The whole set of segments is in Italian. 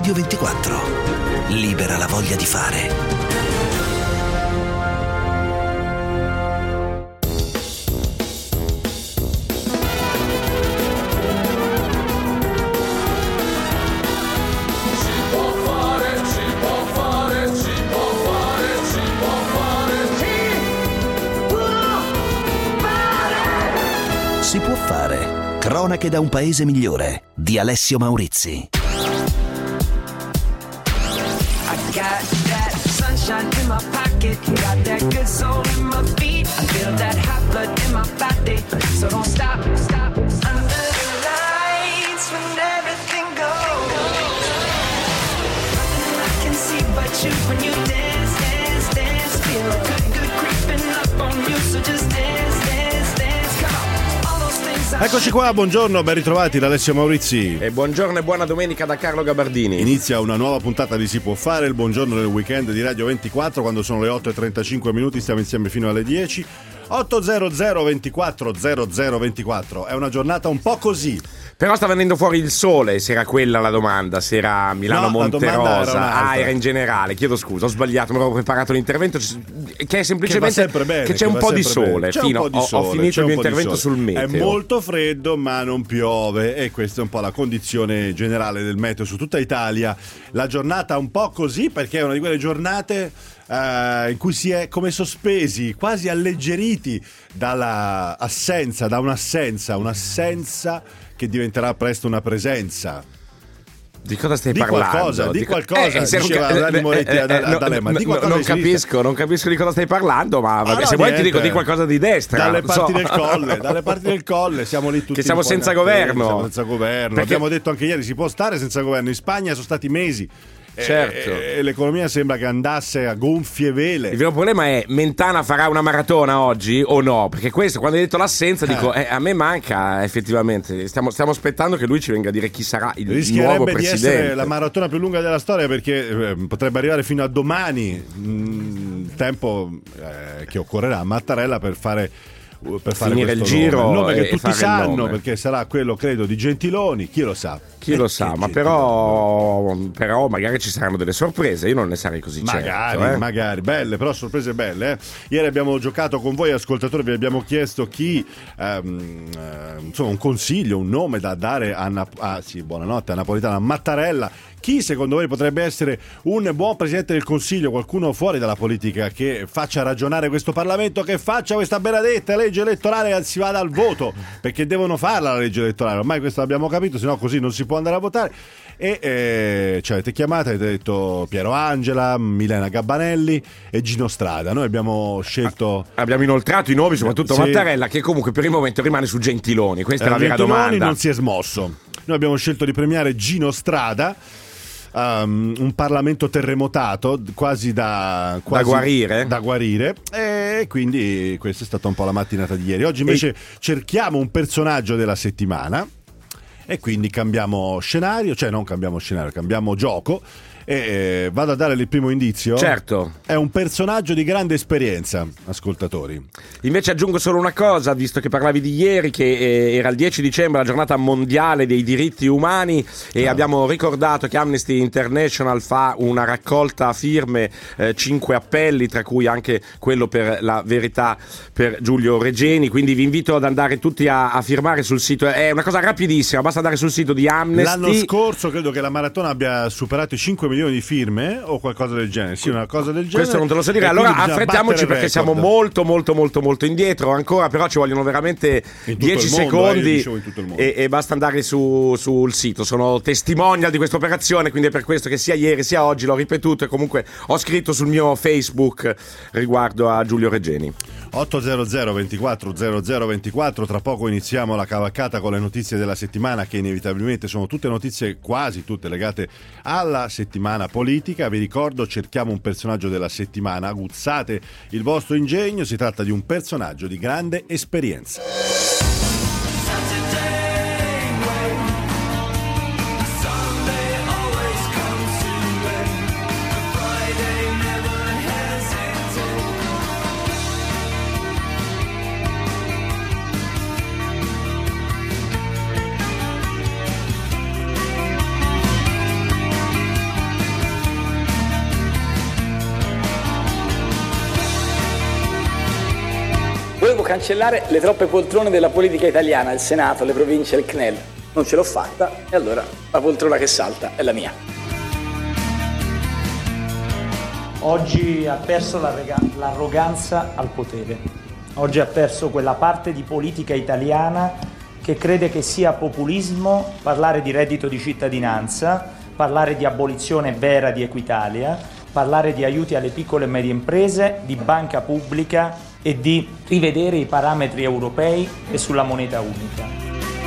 Radio 24. Libera la voglia di fare. Si può fare. Cronache da un paese migliore di Alessio Maurizi. I got that sunshine in my pocket, got that good soul in my feet. I feel that hot blood in my body, so don't stop, stop. Under the lights when everything goes, nothing I can see but you when you dance, dance, dance. Feel good, good creeping up on you, so just dance, dance, dance. Come on. Eccoci qua, buongiorno, ben ritrovati da Alessio Maurizi. E buongiorno e buona domenica da Carlo Gabardini. Inizia una nuova puntata di Si può fare, il buongiorno del weekend di Radio 24, quando sono le 8:35 minuti, stiamo insieme fino alle 10. 800 24 0024. È una giornata un po' così. Però sta venendo fuori il sole, se era quella la domanda, se era Milano Monterosa. Era in generale, chiedo scusa, ho sbagliato, mi avevo preparato l'intervento, che è semplicemente che c'è un po' di sole. Ho finito il mio intervento sul meteo. È molto freddo ma non piove, e questa è un po' la condizione generale del meteo su tutta Italia. La giornata un po' così, perché è una di quelle giornate in cui si è come sospesi, quasi alleggeriti da un'assenza che diventerà presto una presenza. Di cosa stai parlando? Di qualcosa diceva Dani Moretti ad Alema. Non capisco di cosa stai parlando, ma vabbè, se vuoi ti dico di qualcosa di destra. Dalle parti del colle, siamo lì tutti. Che siamo senza governo. Siamo senza governo. Perché abbiamo detto anche ieri, si può stare senza governo. In Spagna sono stati mesi. Certo. E l'economia sembra che andasse a gonfie vele. Il vero problema è: Mentana farà una maratona oggi o no? Perché questo, quando hai detto l'assenza, dico a me manca effettivamente. Stiamo aspettando che lui ci venga a dire chi sarà il nuovo presidente. Rischierebbe di essere la maratona più lunga della storia, perché potrebbe arrivare fino a domani, tempo che occorrerà a Mattarella per fare finire il giro, il nome che tutti sanno, nome. Perché sarà quello, credo, di Gentiloni. Chi lo sa? Ma però magari ci saranno delle sorprese. Io non ne sarei così certo. Magari belle, però sorprese belle. Ieri abbiamo giocato con voi ascoltatori, vi abbiamo chiesto chi insomma un consiglio, un nome da dare buonanotte a Napolitano, a Mattarella. Chi secondo voi potrebbe essere un buon presidente del Consiglio, qualcuno fuori dalla politica che faccia ragionare questo Parlamento, che faccia questa benedetta legge elettorale e si vada al voto, perché devono farla la legge elettorale, ormai questo l'abbiamo capito, sennò così non si può andare a votare. E ci avete chiamato, avete detto Piero Angela, Milena Gabbanelli e Gino Strada. Noi abbiamo scelto, abbiamo inoltrato i nomi, soprattutto Mattarella, che comunque per il momento rimane su Gentiloni. Questa è la vera domanda. Non si è smosso. Noi abbiamo scelto di premiare Gino Strada. Un Parlamento terremotato, quasi da guarire, e quindi questa è stata un po' la mattinata di ieri. Oggi invece cerchiamo un personaggio della settimana e quindi cambiamo scenario, cioè non cambiamo scenario, cambiamo gioco. E vado a dare il primo indizio. Certo. È un personaggio di grande esperienza, ascoltatori. Invece aggiungo solo una cosa, visto che parlavi di ieri, che era il 10 dicembre, la giornata mondiale dei diritti umani, e abbiamo ricordato che Amnesty International fa una raccolta firme, 5 appelli, tra cui anche quello per la verità per Giulio Regeni. Quindi vi invito ad andare tutti a firmare sul sito. È una cosa rapidissima, basta andare sul sito di Amnesty. L'anno scorso credo che la maratona abbia superato i 5 milioni di firme o qualcosa del genere. Sì, una cosa del genere. Questo non te lo so dire. Allora affrettiamoci, perché siamo molto indietro ancora, però ci vogliono veramente 10 secondi e basta andare sul sito. Sono testimonial di questa operazione, quindi è per questo che sia ieri sia oggi l'ho ripetuto, e comunque ho scritto sul mio Facebook riguardo a Giulio Regeni. 800 24 0024. Tra poco iniziamo la cavalcata con le notizie della settimana, che inevitabilmente sono tutte notizie, quasi tutte legate alla settimana politica. Vi ricordo, cerchiamo un personaggio della settimana, aguzzate il vostro ingegno, si tratta di un personaggio di grande esperienza. cancellare le troppe poltrone della politica italiana, il Senato, le province, il CNEL. Non ce l'ho fatta e allora la poltrona che salta è la mia. Oggi ha perso l'arroganza al potere. Oggi ha perso quella parte di politica italiana che crede che sia populismo parlare di reddito di cittadinanza, parlare di abolizione vera di Equitalia, parlare di aiuti alle piccole e medie imprese, di banca pubblica e di rivedere i parametri europei e sulla moneta unica.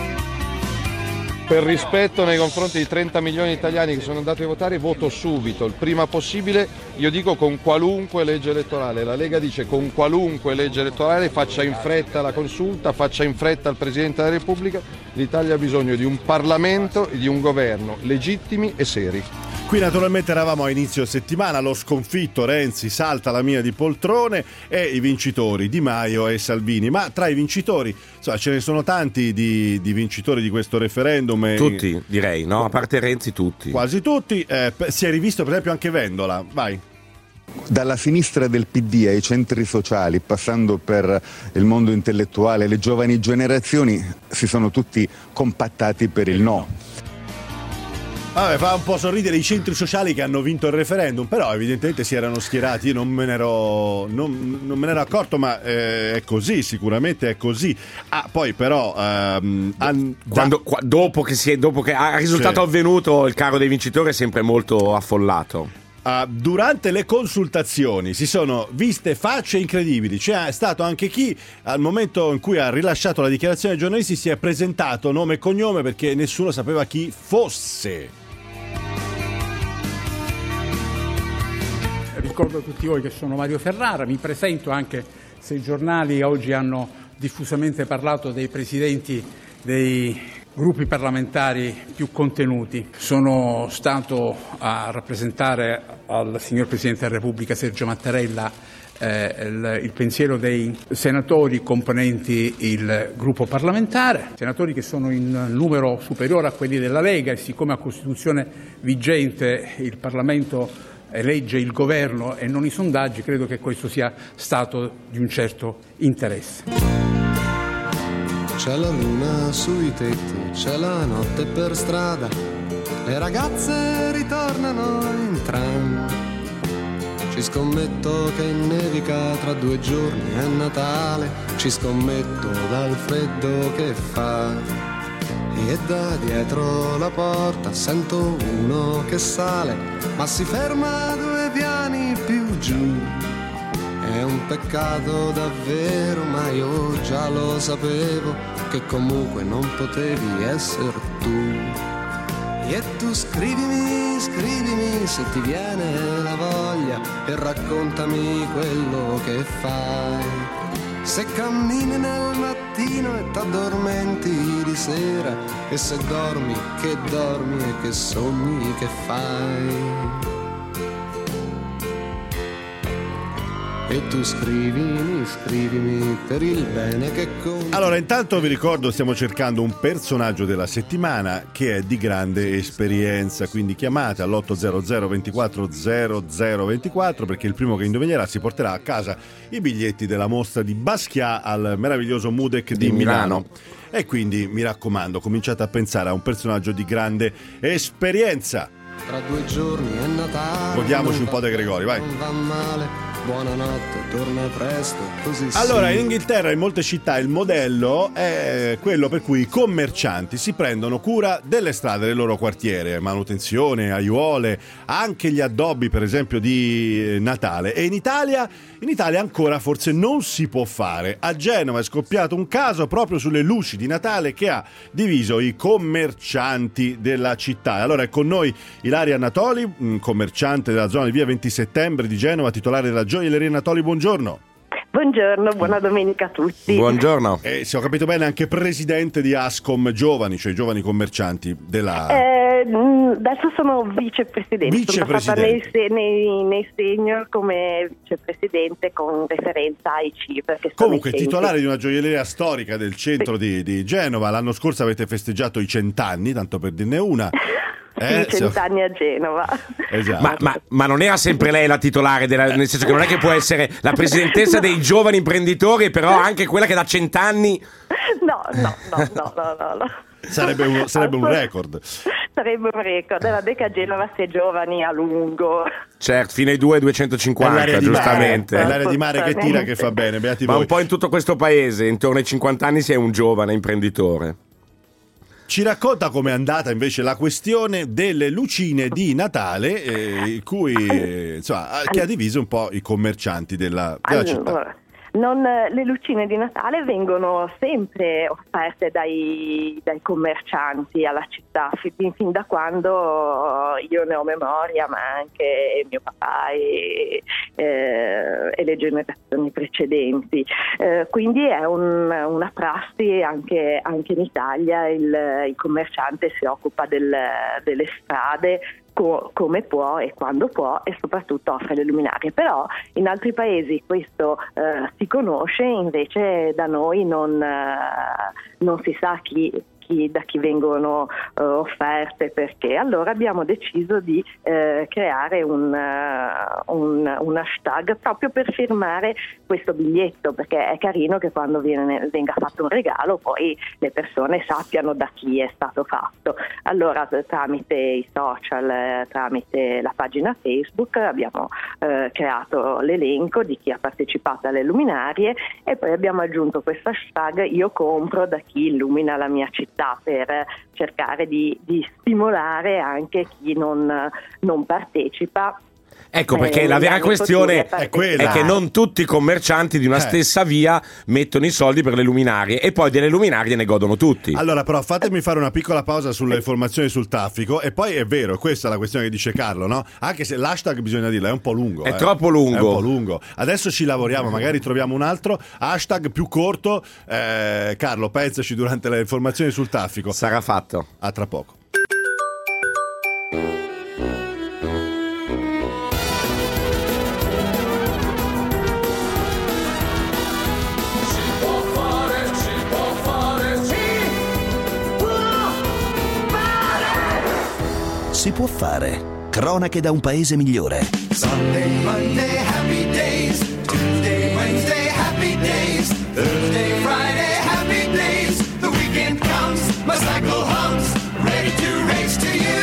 Per rispetto nei confronti di 30 milioni di italiani che sono andati a votare, voto subito, il prima possibile, io dico con qualunque legge elettorale. La Lega dice con qualunque legge elettorale, faccia in fretta la consulta, faccia in fretta il Presidente della Repubblica. L'Italia ha bisogno di un Parlamento e di un governo legittimi e seri. Qui naturalmente eravamo a inizio settimana, lo sconfitto Renzi salta la mia di poltrone e i vincitori Di Maio e Salvini, ma tra i vincitori insomma, ce ne sono tanti di vincitori di questo referendum. Tutti direi, no? A parte Renzi tutti. Quasi tutti, si è rivisto per esempio anche Vendola, vai. Dalla sinistra del PD ai centri sociali, passando per il mondo intellettuale, le giovani generazioni si sono tutti compattati per il no. Vabbè, fa un po' sorridere i centri sociali che hanno vinto il referendum, però evidentemente si erano schierati, io non me ne ero accorto, ma è così, sicuramente è così. Poi però dopo che il risultato avvenuto, il carro dei vincitori è sempre molto affollato. Durante le consultazioni si sono viste facce incredibili. C'è stato anche chi al momento in cui ha rilasciato la dichiarazione ai giornalisti si è presentato nome e cognome perché nessuno sapeva chi fosse. Ricordo a tutti voi che sono Mario Ferrara, mi presento anche se i giornali oggi hanno diffusamente parlato dei presidenti dei gruppi parlamentari più contenuti. Sono stato a rappresentare al signor Presidente della Repubblica Sergio Mattarella il pensiero dei senatori componenti il gruppo parlamentare, senatori che sono in numero superiore a quelli della Lega, e siccome a Costituzione vigente il Parlamento elegge il governo e non i sondaggi, credo che questo sia stato di un certo interesse. C'è la luna sui tetti, c'è la notte per strada, le ragazze ritornano in tram. Ci scommetto che nevica tra 2 giorni, è Natale, ci scommetto dal freddo che fa. E da dietro la porta sento uno che sale, ma si ferma 2 piani più giù. È un peccato davvero, ma io già lo sapevo, che comunque non potevi essere tu. E tu scrivimi se ti viene la voglia e raccontami quello che fai. Se cammini nel mattino e t'addormenti di sera, e se dormi e che sogni che fai. E tu scrivimi per il bene che conta. Allora, intanto vi ricordo, stiamo cercando un personaggio della settimana che è di grande esperienza, quindi chiamate all'800 24 0024 perché il primo che indovinerà si porterà a casa i biglietti della mostra di Basquiat al meraviglioso Mudec di Milano. E quindi mi raccomando, cominciate a pensare a un personaggio di grande esperienza. Tra 2 giorni è Natale. Godiamoci un po' De Gregori, vai. Non va male. Buonanotte, torna presto, così. Allora, in Inghilterra, in molte città, il modello è quello per cui i commercianti si prendono cura delle strade del loro quartiere, manutenzione, aiuole, anche gli addobbi, per esempio, di Natale. E in Italia ancora forse non si può fare. A Genova è scoppiato un caso proprio sulle luci di Natale che ha diviso i commercianti della città. Allora è con noi Ilaria Natoli, commerciante della zona di via 20 settembre di Genova, titolare della gioielleria Natoli. Buongiorno. Buongiorno, buona domenica a tutti. Buongiorno. E se ho capito bene anche presidente di Ascom Giovani, cioè i giovani commercianti della... Adesso sono vicepresidente. Sono stata nei senior come vicepresidente con referenza ai CIP. Comunque titolare di una gioielleria storica del centro di Genova. L'anno scorso avete festeggiato i 100 anni, tanto per dirne una. 100 a Genova. Esatto. Ma non era sempre lei la titolare nel senso che non è che può essere la presidentessa dei giovani imprenditori, però anche quella che da 100 anni. No. Sarebbe un record. Sarebbe un record. La Deca Genova si è giovani a lungo. Certo, fino ai 250, giustamente. È l'area di mare che tira, che fa bene. Beati Ma voi. un po' in tutto questo paese, intorno ai 50 anni si è un giovane imprenditore. Ci racconta com'è andata invece la questione delle lucine di Natale, che ha diviso un po' i commercianti della città. Le lucine di Natale vengono sempre offerte dai commercianti alla città fin da quando io ne ho memoria, ma anche mio papà e le generazioni precedenti. Quindi è una prassi anche in Italia. Il commerciante si occupa delle strade come può e quando può, e soprattutto offre le luminarie. Però in altri paesi questo si conosce, invece da noi non si sa da chi vengono offerte, perché allora abbiamo deciso di creare un hashtag proprio per firmare questo biglietto, perché è carino che quando venga fatto un regalo poi le persone sappiano da chi è stato fatto. Allora tramite i social, tramite la pagina Facebook abbiamo creato l'elenco di chi ha partecipato alle luminarie, e poi abbiamo aggiunto questo hashtag "Io compro da chi illumina la mia città", per cercare di stimolare anche chi non partecipa. Ecco, perché la vera questione è che non tutti i commercianti di una stessa via mettono i soldi per le luminarie, e poi delle luminarie ne godono tutti. Allora, però, fatemi fare una piccola pausa sulle informazioni sul traffico. E poi è vero, questa è la questione che dice Carlo, no? Anche se l'hashtag, bisogna dirlo, è un po' lungo. È troppo lungo. È un po' lungo. Adesso ci lavoriamo, magari troviamo un altro hashtag più corto. Carlo, pensaci durante le informazioni sul traffico. Sarà fatto. A tra poco. Si può fare. Cronache da un paese migliore. Sunday, Monday, happy days. Tuesday, Wednesday, happy days. Thursday, Friday, happy days. The weekend comes, my cycle hums, ready to race to you.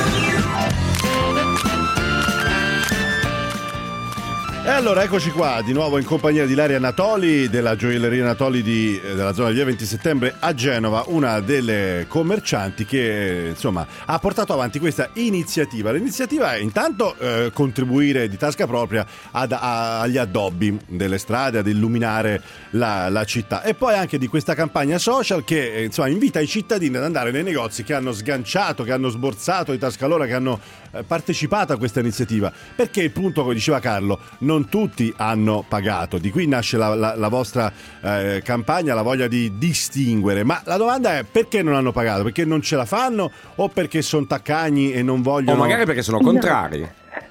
E allora eccoci qua di nuovo in compagnia di Ilaria Natoli della gioielleria Natoli della zona di via 20 settembre a Genova, una delle commercianti che insomma ha portato avanti questa iniziativa. L'iniziativa è intanto contribuire di tasca propria agli addobbi delle strade, ad illuminare la città, e poi anche di questa campagna social che insomma invita i cittadini ad andare nei negozi che hanno sganciato, che hanno sborsato di tasca loro, che hanno partecipato a questa iniziativa, perché il punto, come diceva Carlo, non tutti hanno pagato. Di qui nasce la vostra campagna, la voglia di distinguere. Ma la domanda è: perché non hanno pagato? Perché non ce la fanno, o perché sono taccagni e non vogliono, o magari perché sono contrari?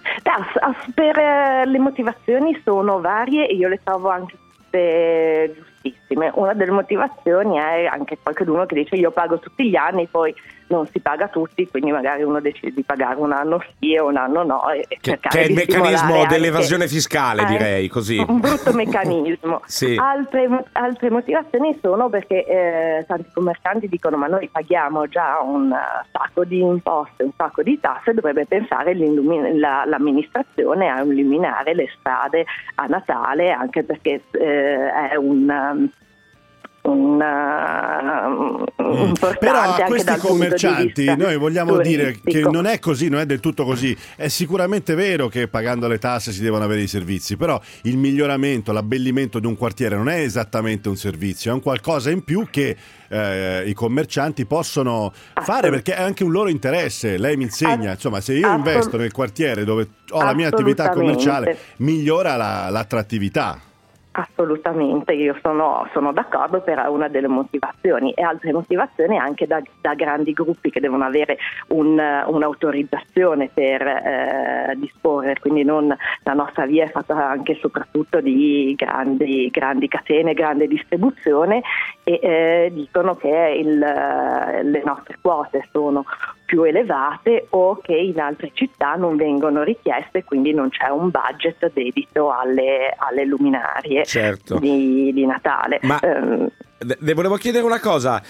Per le motivazioni sono varie e io le trovo anche tutte giustissime. Una delle motivazioni è anche qualcuno che dice: io pago tutti gli anni, poi non si paga tutti, quindi magari uno decide di pagare un anno sì e un anno no, e che è il meccanismo dell'evasione fiscale, direi così. Un brutto meccanismo. Sì. Altre motivazioni sono perché tanti commercianti dicono: ma noi paghiamo già un sacco di imposte, un sacco di tasse, dovrebbe pensare l'amministrazione a illuminare le strade a Natale, anche perché è però a questi commercianti noi vogliamo dire che non è così, non è del tutto così. È sicuramente vero che pagando le tasse si devono avere i servizi, però il miglioramento, l'abbellimento di un quartiere non è esattamente un servizio, è un qualcosa in più che i commercianti possono fare, perché è anche un loro interesse. Lei mi insegna, insomma, se io investo nel quartiere dove ho la mia attività commerciale, migliora l'attrattività. Assolutamente, io sono d'accordo per una delle motivazioni, e altre motivazioni anche da grandi gruppi che devono avere un'autorizzazione per disporre, quindi la nostra via è fatta anche e soprattutto di grandi catene, grande distribuzione, e dicono che le nostre quote sono più elevate o che in altre città non vengono richieste, quindi non c'è un budget dedito alle luminarie di Natale. Ma le volevo chiedere una cosa,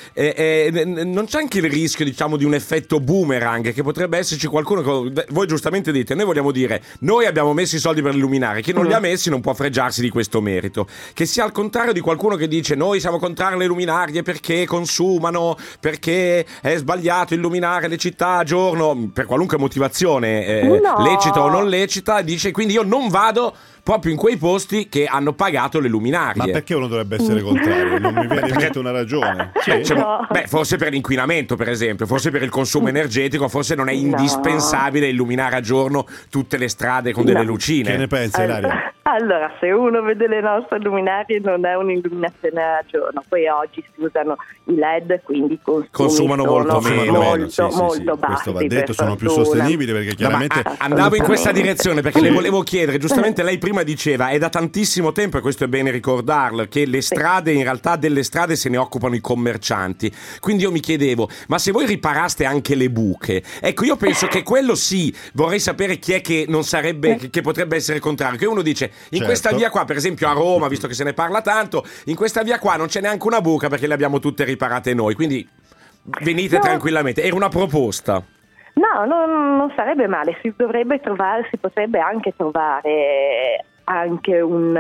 non c'è anche il rischio, diciamo, di un effetto boomerang, che potrebbe esserci qualcuno che, voi giustamente dite, noi vogliamo dire, noi abbiamo messo i soldi per le luminarie, chi non li ha messi non può fregiarsi di questo merito, che sia al contrario di qualcuno che dice noi siamo contrari alle luminarie perché consumano, perché è sbagliato illuminare le città a giorno per qualunque motivazione, lecita o non lecita, dice quindi io non vado proprio in quei posti che hanno pagato le luminarie. Ma perché uno dovrebbe essere contrario? Non mi viene in mente una ragione. Forse per l'inquinamento, per esempio, forse per il consumo energetico, forse non è indispensabile illuminare a giorno tutte le strade con delle lucine. Che ne pensi, Ilaria? Allora, se uno vede le nostre luminarie non è un'illuminazione a giorno, poi oggi si usano i LED, quindi consumano molto meno, molto bassi. Questo va detto, sono più sostenibili, perché chiaramente andavo in questa direzione perché le volevo chiedere, giustamente lei prima diceva, è da tantissimo tempo, e questo è bene ricordarlo, che le strade, in realtà delle strade se ne occupano i commercianti, quindi io mi chiedevo, ma se voi riparaste anche le buche, ecco, io penso che quello sì, vorrei sapere chi è che non sarebbe, che potrebbe essere contrario, che uno dice in questa via qua, per esempio a Roma, visto che se ne parla tanto, in questa via qua non c'è neanche una buca perché le abbiamo tutte riparate noi, quindi venite tranquillamente. Era una proposta. No, non sarebbe male, si potrebbe anche trovare anche un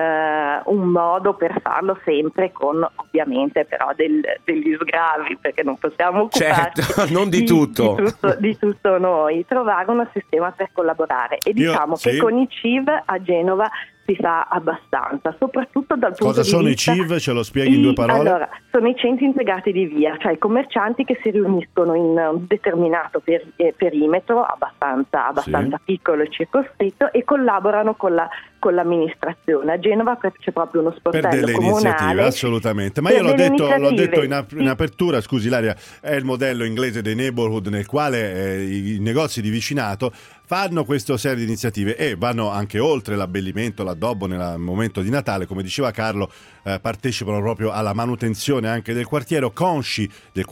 modo per farlo, sempre con ovviamente però degli sgravi, perché non possiamo occuparci non di tutto noi, trovare un sistema per collaborare, e diciamo che con i CIV a Genova si fa abbastanza, soprattutto dal punto di vista... Cosa sono i CIV? Ce lo spieghi in 2 parole? Allora, sono i centri integrati di via, cioè i commercianti che si riuniscono in un determinato perimetro abbastanza piccolo e circoscritto e collaborano con l'amministrazione. A Genova c'è proprio uno sportello per delle comunale. Iniziative, assolutamente. Ma io l'ho detto in apertura, scusi Ilaria, è il modello inglese dei neighborhood, nel quale i negozi di vicinato fanno questa serie di iniziative e vanno anche oltre l'abbellimento, l'addobbo nel momento di Natale, come diceva Carlo, partecipano proprio alla manutenzione anche del quartiere, consci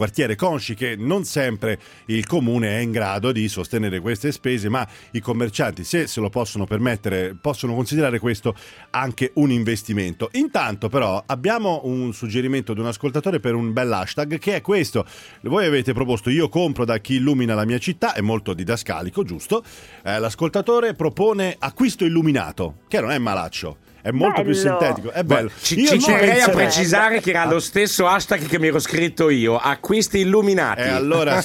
che non sempre il comune è in grado di sostenere queste spese, ma i commercianti, se lo possono permettere, possono considerare questo anche un investimento. Intanto però abbiamo un suggerimento di un ascoltatore per un bel hashtag, che è questo. Voi avete proposto io compro da chi illumina la mia città, è molto didascalico, giusto? L'ascoltatore propone acquisto illuminato, che non è malaccio, è molto più sintetico, è bello. Ci terrei a precisare che era lo stesso hashtag che mi ero scritto io, acquisti illuminati. Allora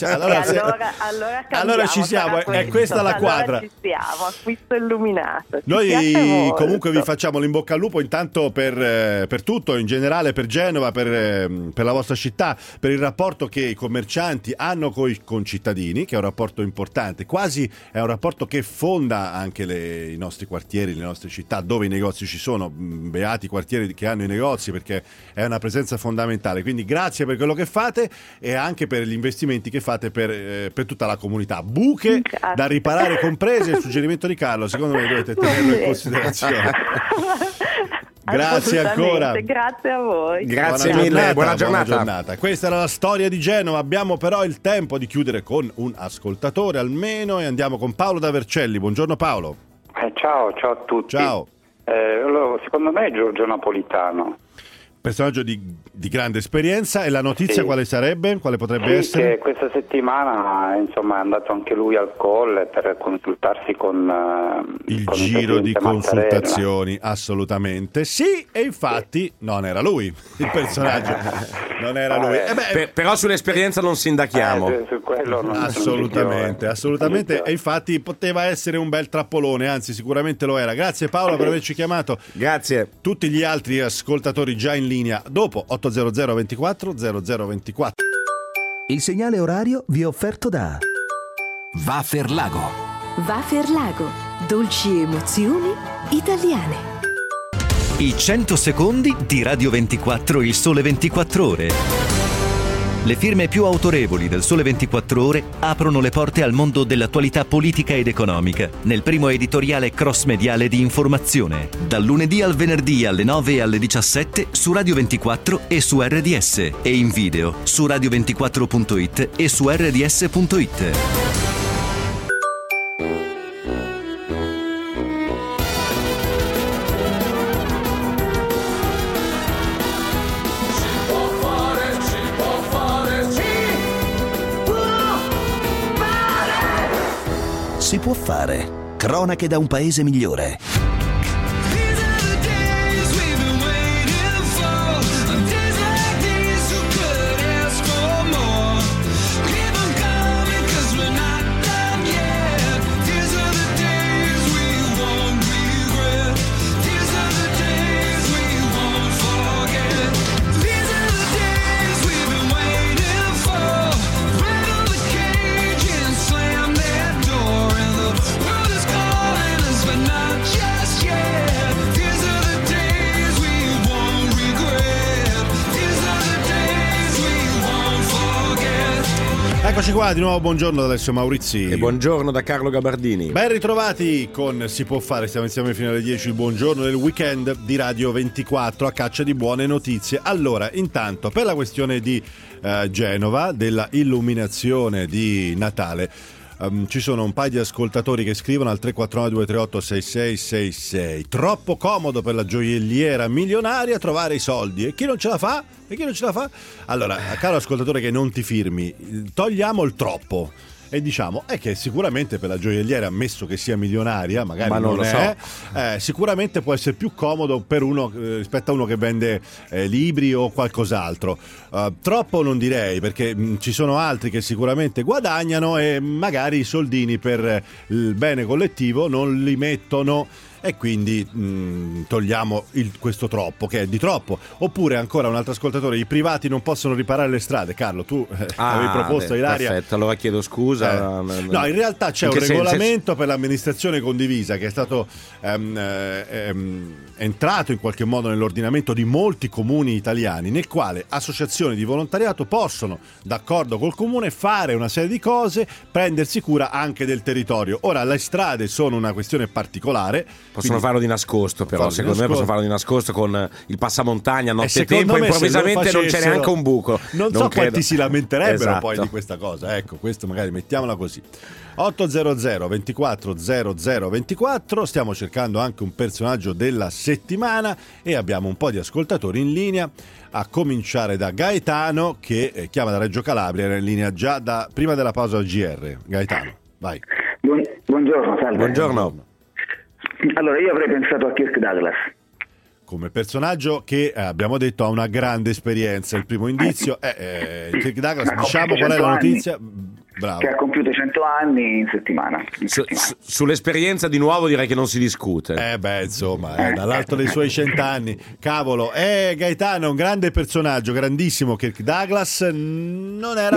ci siamo, è questa la quadra. Ci siamo, acquisto illuminato. Noi comunque vi facciamo l'in bocca al lupo intanto per tutto, in generale per Genova, per la vostra città, per il rapporto che i commercianti hanno con i concittadini, che è un rapporto importante, quasi è un rapporto che fonda anche i nostri quartieri, le nostre città, dove i negozi ci sono. Beati quartieri che hanno i negozi, perché è una presenza fondamentale. Quindi grazie per quello che fate e anche per gli investimenti che fate per tutta la comunità. Buche da riparare comprese, il suggerimento di Carlo, secondo me dovete tenerlo in considerazione. Grazie ancora. Grazie a voi. Grazie mille, buona giornata. Questa era la storia di Genova. Abbiamo però il tempo di chiudere con un ascoltatore almeno, e andiamo con Paolo da Vercelli. Buongiorno Paolo. Ciao a tutti. Ciao. Secondo me è Giorgio Napolitano. Personaggio di grande esperienza. E la notizia quale sarebbe? Quale potrebbe essere? Che questa settimana è andato anche lui al Colle per consultarsi con il con giro di consultazioni, Mattarella. Assolutamente sì, e infatti non era lui il personaggio, non era lui. Però sull'esperienza non sindachiamo. Su quello non assolutamente, e infatti poteva essere un bel trappolone, anzi sicuramente lo era. Grazie Paolo per averci chiamato. Grazie. Tutti gli altri ascoltatori già in linea dopo 800 24 0024. Il segnale orario vi è offerto da Waferlago. Waferlago, dolci emozioni italiane. I 100 secondi di Radio 24, il sole 24 ore. Le firme più autorevoli del Sole 24 Ore aprono le porte al mondo dell'attualità politica ed economica nel primo editoriale cross-mediale di informazione, dal lunedì al venerdì alle 9 e alle 17 su Radio 24 e su RDS e in video su radio24.it e su rds.it. Si può fare. Cronache da un paese migliore. Eccoci qua, di nuovo buongiorno da Alessio Maurizi. E buongiorno da Carlo Gabardini. Ben ritrovati con Si può fare, stiamo insieme fino alle 10, il buongiorno del weekend di Radio 24 a caccia di buone notizie. Allora, intanto, per la questione di Genova, della illuminazione di Natale, ci sono un paio di ascoltatori che scrivono al 349-238-6666. Troppo comodo per la gioielliera milionaria trovare i soldi. E chi non ce la fa? Allora, caro ascoltatore che non ti firmi, togliamo il troppo e diciamo è che sicuramente per la gioielliera, ammesso che sia milionaria, magari ma non lo è, sicuramente può essere più comodo per uno rispetto a uno che vende libri o qualcos'altro. Troppo non direi, perché ci sono altri che sicuramente guadagnano e magari i soldini per il bene collettivo non li mettono. E quindi togliamo questo troppo, che è di troppo. Oppure ancora un altro ascoltatore, i privati non possono riparare le strade. Carlo, tu avevi proposto Ilaria. Perfetto, allora chiedo scusa. No, in realtà c'è un regolamento per l'amministrazione condivisa che è stato entrato in qualche modo nell'ordinamento di molti comuni italiani, nel quale associazioni di volontariato possono, d'accordo col comune, fare una serie di cose, prendersi cura anche del territorio. Ora, le strade sono una questione particolare. Possono farlo di nascosto, però secondo me possono farlo di nascosto con il passamontaglia nottetempo, improvvisamente non c'è neanche un buco. Non so quanti si lamenterebbero, esatto, poi di questa cosa. Ecco, questo magari mettiamola così. 800 24 00 24. Stiamo cercando anche un personaggio della settimana e abbiamo un po' di ascoltatori in linea, a cominciare da Gaetano che chiama da Reggio Calabria, era in linea già da prima della pausa al GR. Gaetano, vai. Buongiorno, salve. Buongiorno. Allora, io avrei pensato a Kirk Douglas. Come personaggio che abbiamo detto ha una grande esperienza. Il primo indizio è Kirk Douglas. Diciamo qual è la notizia? Bravo. Che ha compiuto 100 anni in settimana. Sull'esperienza di nuovo direi che non si discute. Insomma, dall'alto dei suoi 100 anni. Cavolo, Gaetano è un grande personaggio, grandissimo Kirk Douglas. Non era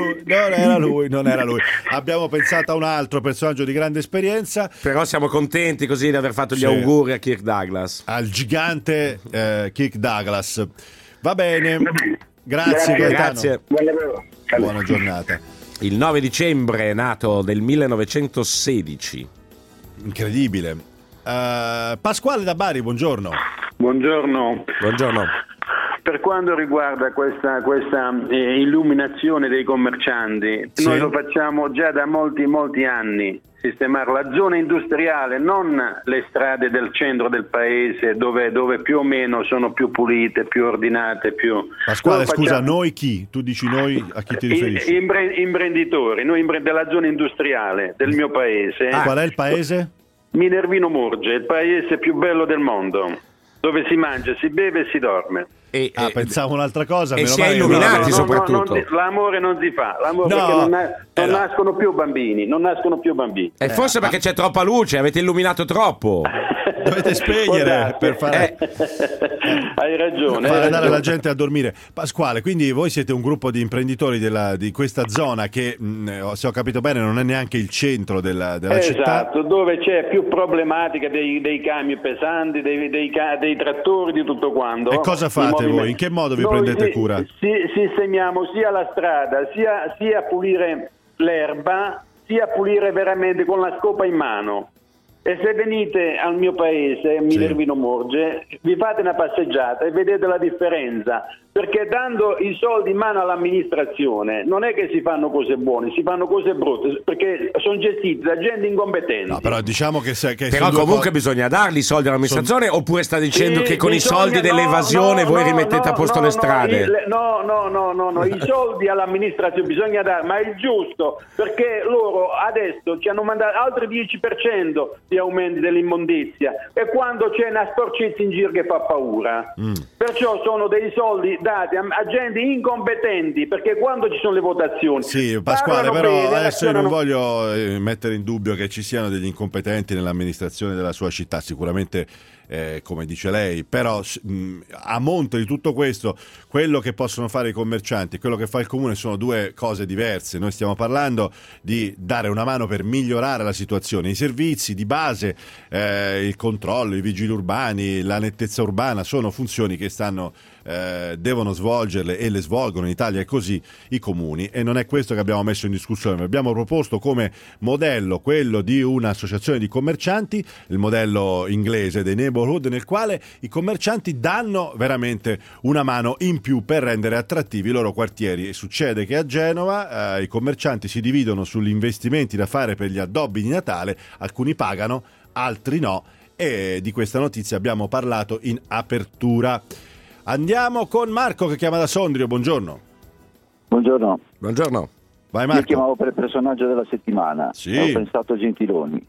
lui. Abbiamo pensato a un altro personaggio di grande esperienza. Però siamo contenti così di aver fatto gli auguri a Kirk Douglas. Al gigante Kirk Douglas. Va bene. Grazie Gaetano. Grazie. Buona giornata. Il 9 dicembre è nato del 1916. Incredibile. Pasquale da Bari, buongiorno. Buongiorno. Per quanto riguarda questa illuminazione dei commercianti, sì, noi lo facciamo già da molti anni. Sistemare la zona industriale, non le strade del centro del paese dove più o meno sono più pulite, più ordinate, più... Pasquale, scusa, noi chi? Tu dici noi, a chi ti riferisci? Imprenditori, noi della zona industriale del mio paese. Qual è il paese? Minervino Murge, il paese più bello del mondo, dove si mangia, si beve e si dorme. Pensavo un'altra cosa. E si è illuminati soprattutto. L'amore non si fa, perché non nascono più bambini. E forse perché c'è troppa luce, avete illuminato troppo. Dovete spegnere per fare... Hai ragione. Fare andare la gente a dormire. Pasquale, quindi voi siete un gruppo di imprenditori di questa zona che, se ho capito bene, non è neanche il centro della città. Esatto, dove c'è più problematica dei camion pesanti, dei trattori, di tutto quanto. E cosa fate voi? In che modo vi prendete cura? Sistemiamo sia la strada, sia pulire l'erba, sia pulire veramente con la scopa in mano. E se venite al mio paese, Minervino Morge, vi fate una passeggiata e vedete la differenza, perché dando i soldi in mano all'amministrazione non è che si fanno cose buone, si fanno cose brutte, perché sono gestiti da gente incompetente. No, però diciamo che però comunque bisogna darli i soldi all'amministrazione, oppure sta dicendo che con i soldi dell'evasione voi rimettete a posto le strade? No, i soldi all'amministrazione bisogna dare, ma è il giusto, perché loro adesso ci hanno mandato altri 10% di aumenti dell'immondizia, e quando c'è una sporcizia in giro che fa paura. Perciò sono dei soldi dati a gente incompetenti, perché quando ci sono le votazioni... Sì, Pasquale, però adesso io non voglio mettere in dubbio che ci siano degli incompetenti nell'amministrazione della sua città, sicuramente come dice lei, però a monte di tutto questo, quello che possono fare i commercianti e quello che fa il comune sono due cose diverse. Noi stiamo parlando di dare una mano per migliorare la situazione, i servizi di base, il controllo, i vigili urbani, la nettezza urbana sono funzioni che devono svolgerle e le svolgono in Italia, è così, i comuni, e non è questo che abbiamo messo in discussione. Abbiamo proposto come modello quello di un'associazione di commercianti, il modello inglese dei neighborhood, nel quale i commercianti danno veramente una mano in più per rendere attrattivi i loro quartieri. E succede che a Genova i commercianti si dividono sugli investimenti da fare per gli addobbi di Natale, alcuni pagano, altri no, e di questa notizia abbiamo parlato in apertura. Andiamo con Marco che chiama da Sondrio, buongiorno. Buongiorno. Vai Marco. Io chiamavo per il personaggio della settimana. Sì. Ho pensato a Gentiloni.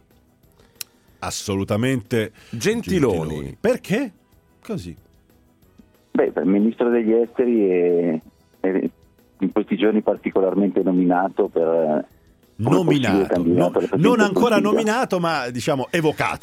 Assolutamente Gentiloni. Perché? Così. Per il ministro degli esteri è in questi giorni particolarmente nominato per... non ancora nominato, ma diciamo evocato.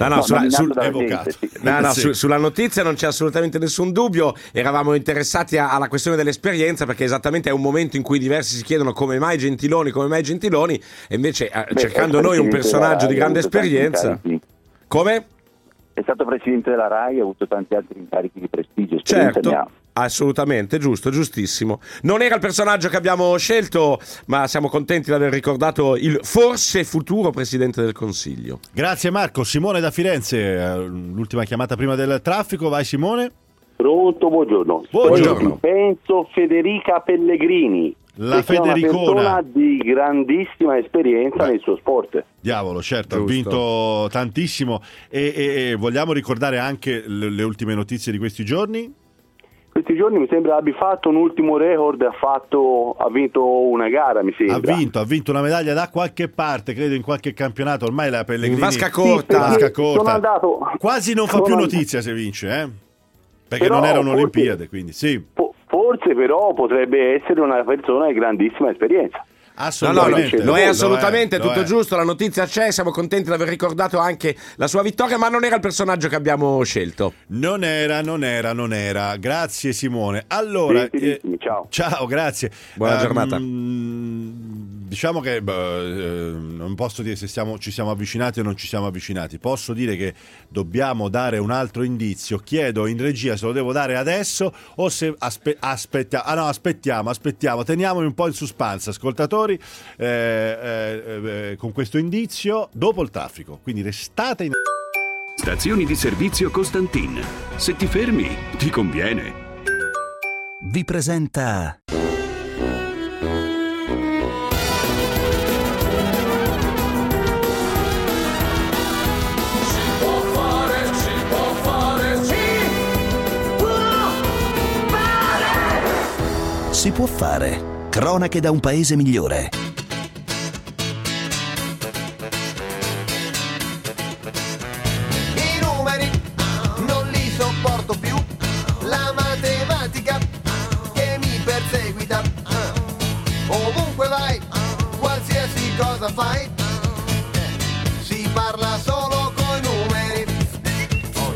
Sulla notizia non c'è assolutamente nessun dubbio. Eravamo interessati alla questione dell'esperienza, perché esattamente è un momento in cui diversi si chiedono come mai Gentiloni, e invece cercando noi un personaggio di grande esperienza. Come? È stato presidente della RAI, ha avuto tanti altri incarichi di prestigio. Certo, assolutamente, giustissimo. Non era il personaggio che abbiamo scelto, ma siamo contenti di aver ricordato il forse futuro Presidente del Consiglio. Grazie Marco. Simone da Firenze, l'ultima chiamata prima del traffico. Vai Simone. Pronto, buongiorno. Penso Federica Pellegrini. La Federicona, una persona di grandissima esperienza nel suo sport. Diavolo, certo, ha vinto tantissimo. E vogliamo ricordare anche le ultime notizie di questi giorni? Questi giorni mi sembra abbia fatto un ultimo record, ha vinto una gara, mi sembra. Ha vinto una medaglia da qualche parte, credo in qualche campionato, ormai la Pellegrini... In vasca corta. Sono andato... Quasi non fa più notizia se vince, Perché però, non era un'Olimpiade, quindi sì. Forse però potrebbe essere una persona di grandissima esperienza. Assolutamente. Lo è assolutamente, tutto giusto, la notizia c'è, siamo contenti di aver ricordato anche la sua vittoria, ma non era il personaggio che abbiamo scelto. Non era. Grazie Simone. Allora, ciao, grazie. Buona giornata. Diciamo che non posso dire se ci siamo avvicinati o non ci siamo avvicinati. Posso dire che dobbiamo dare un altro indizio. Chiedo in regia se lo devo dare adesso o se aspettiamo. Teniamomi un po' in suspense, ascoltatori, con questo indizio dopo il traffico. Quindi restate in... Stazioni di servizio Costantin. Se ti fermi, ti conviene. Vi presenta... Si può fare. Cronache da un paese migliore. I numeri non li sopporto più. La matematica che mi perseguita. Ovunque vai, qualsiasi cosa fai, si parla solo coi numeri.